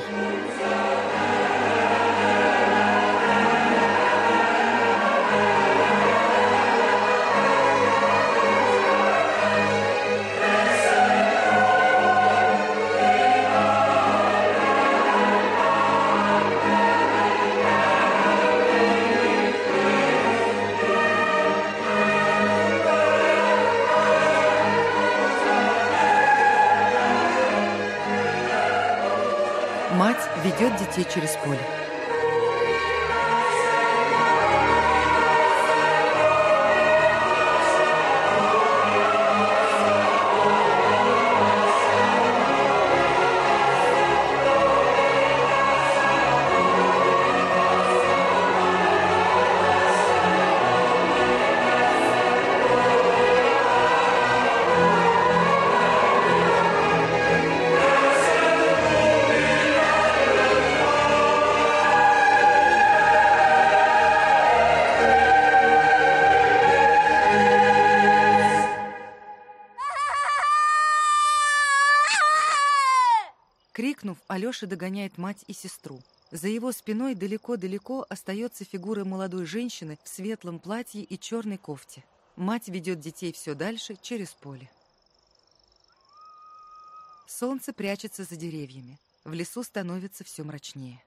Мать ведет детей через поле. Крикнув, Алёша догоняет мать и сестру. За его спиной далеко-далеко остается фигура молодой женщины в светлом платье и черной кофте. Мать ведет детей все дальше через поле. Солнце прячется за деревьями. В лесу становится все мрачнее.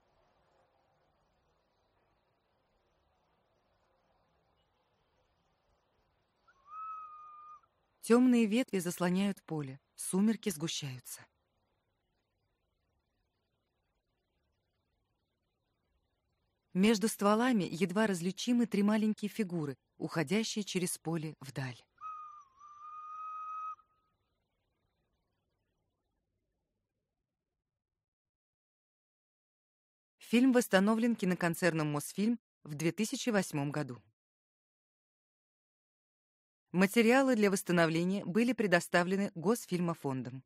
Темные ветви заслоняют поле. Сумерки сгущаются. Между стволами едва различимы три маленькие фигуры, уходящие через поле вдаль. Фильм восстановлен киноконцерном «Мосфильм» в 2008 году. Материалы для восстановления были предоставлены Госфильмофондом.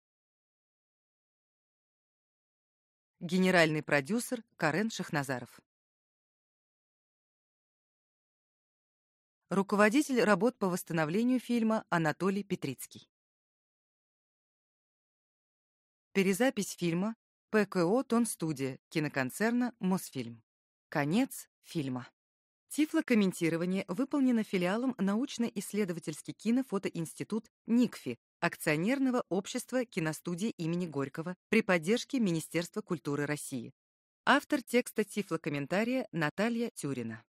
Генеральный продюсер Карен Шахназаров. Руководитель работ по восстановлению фильма Анатолий Петрицкий. Перезапись фильма ПКО «Тонстудия» киноконцерна «Мосфильм». Конец фильма. Тифлокомментирование выполнено филиалом научно-исследовательский кинофотоинститут НИКФИ, акционерного общества киностудии имени Горького при поддержке Министерства культуры России. Автор текста тифлокомментария Наталья Тюрина.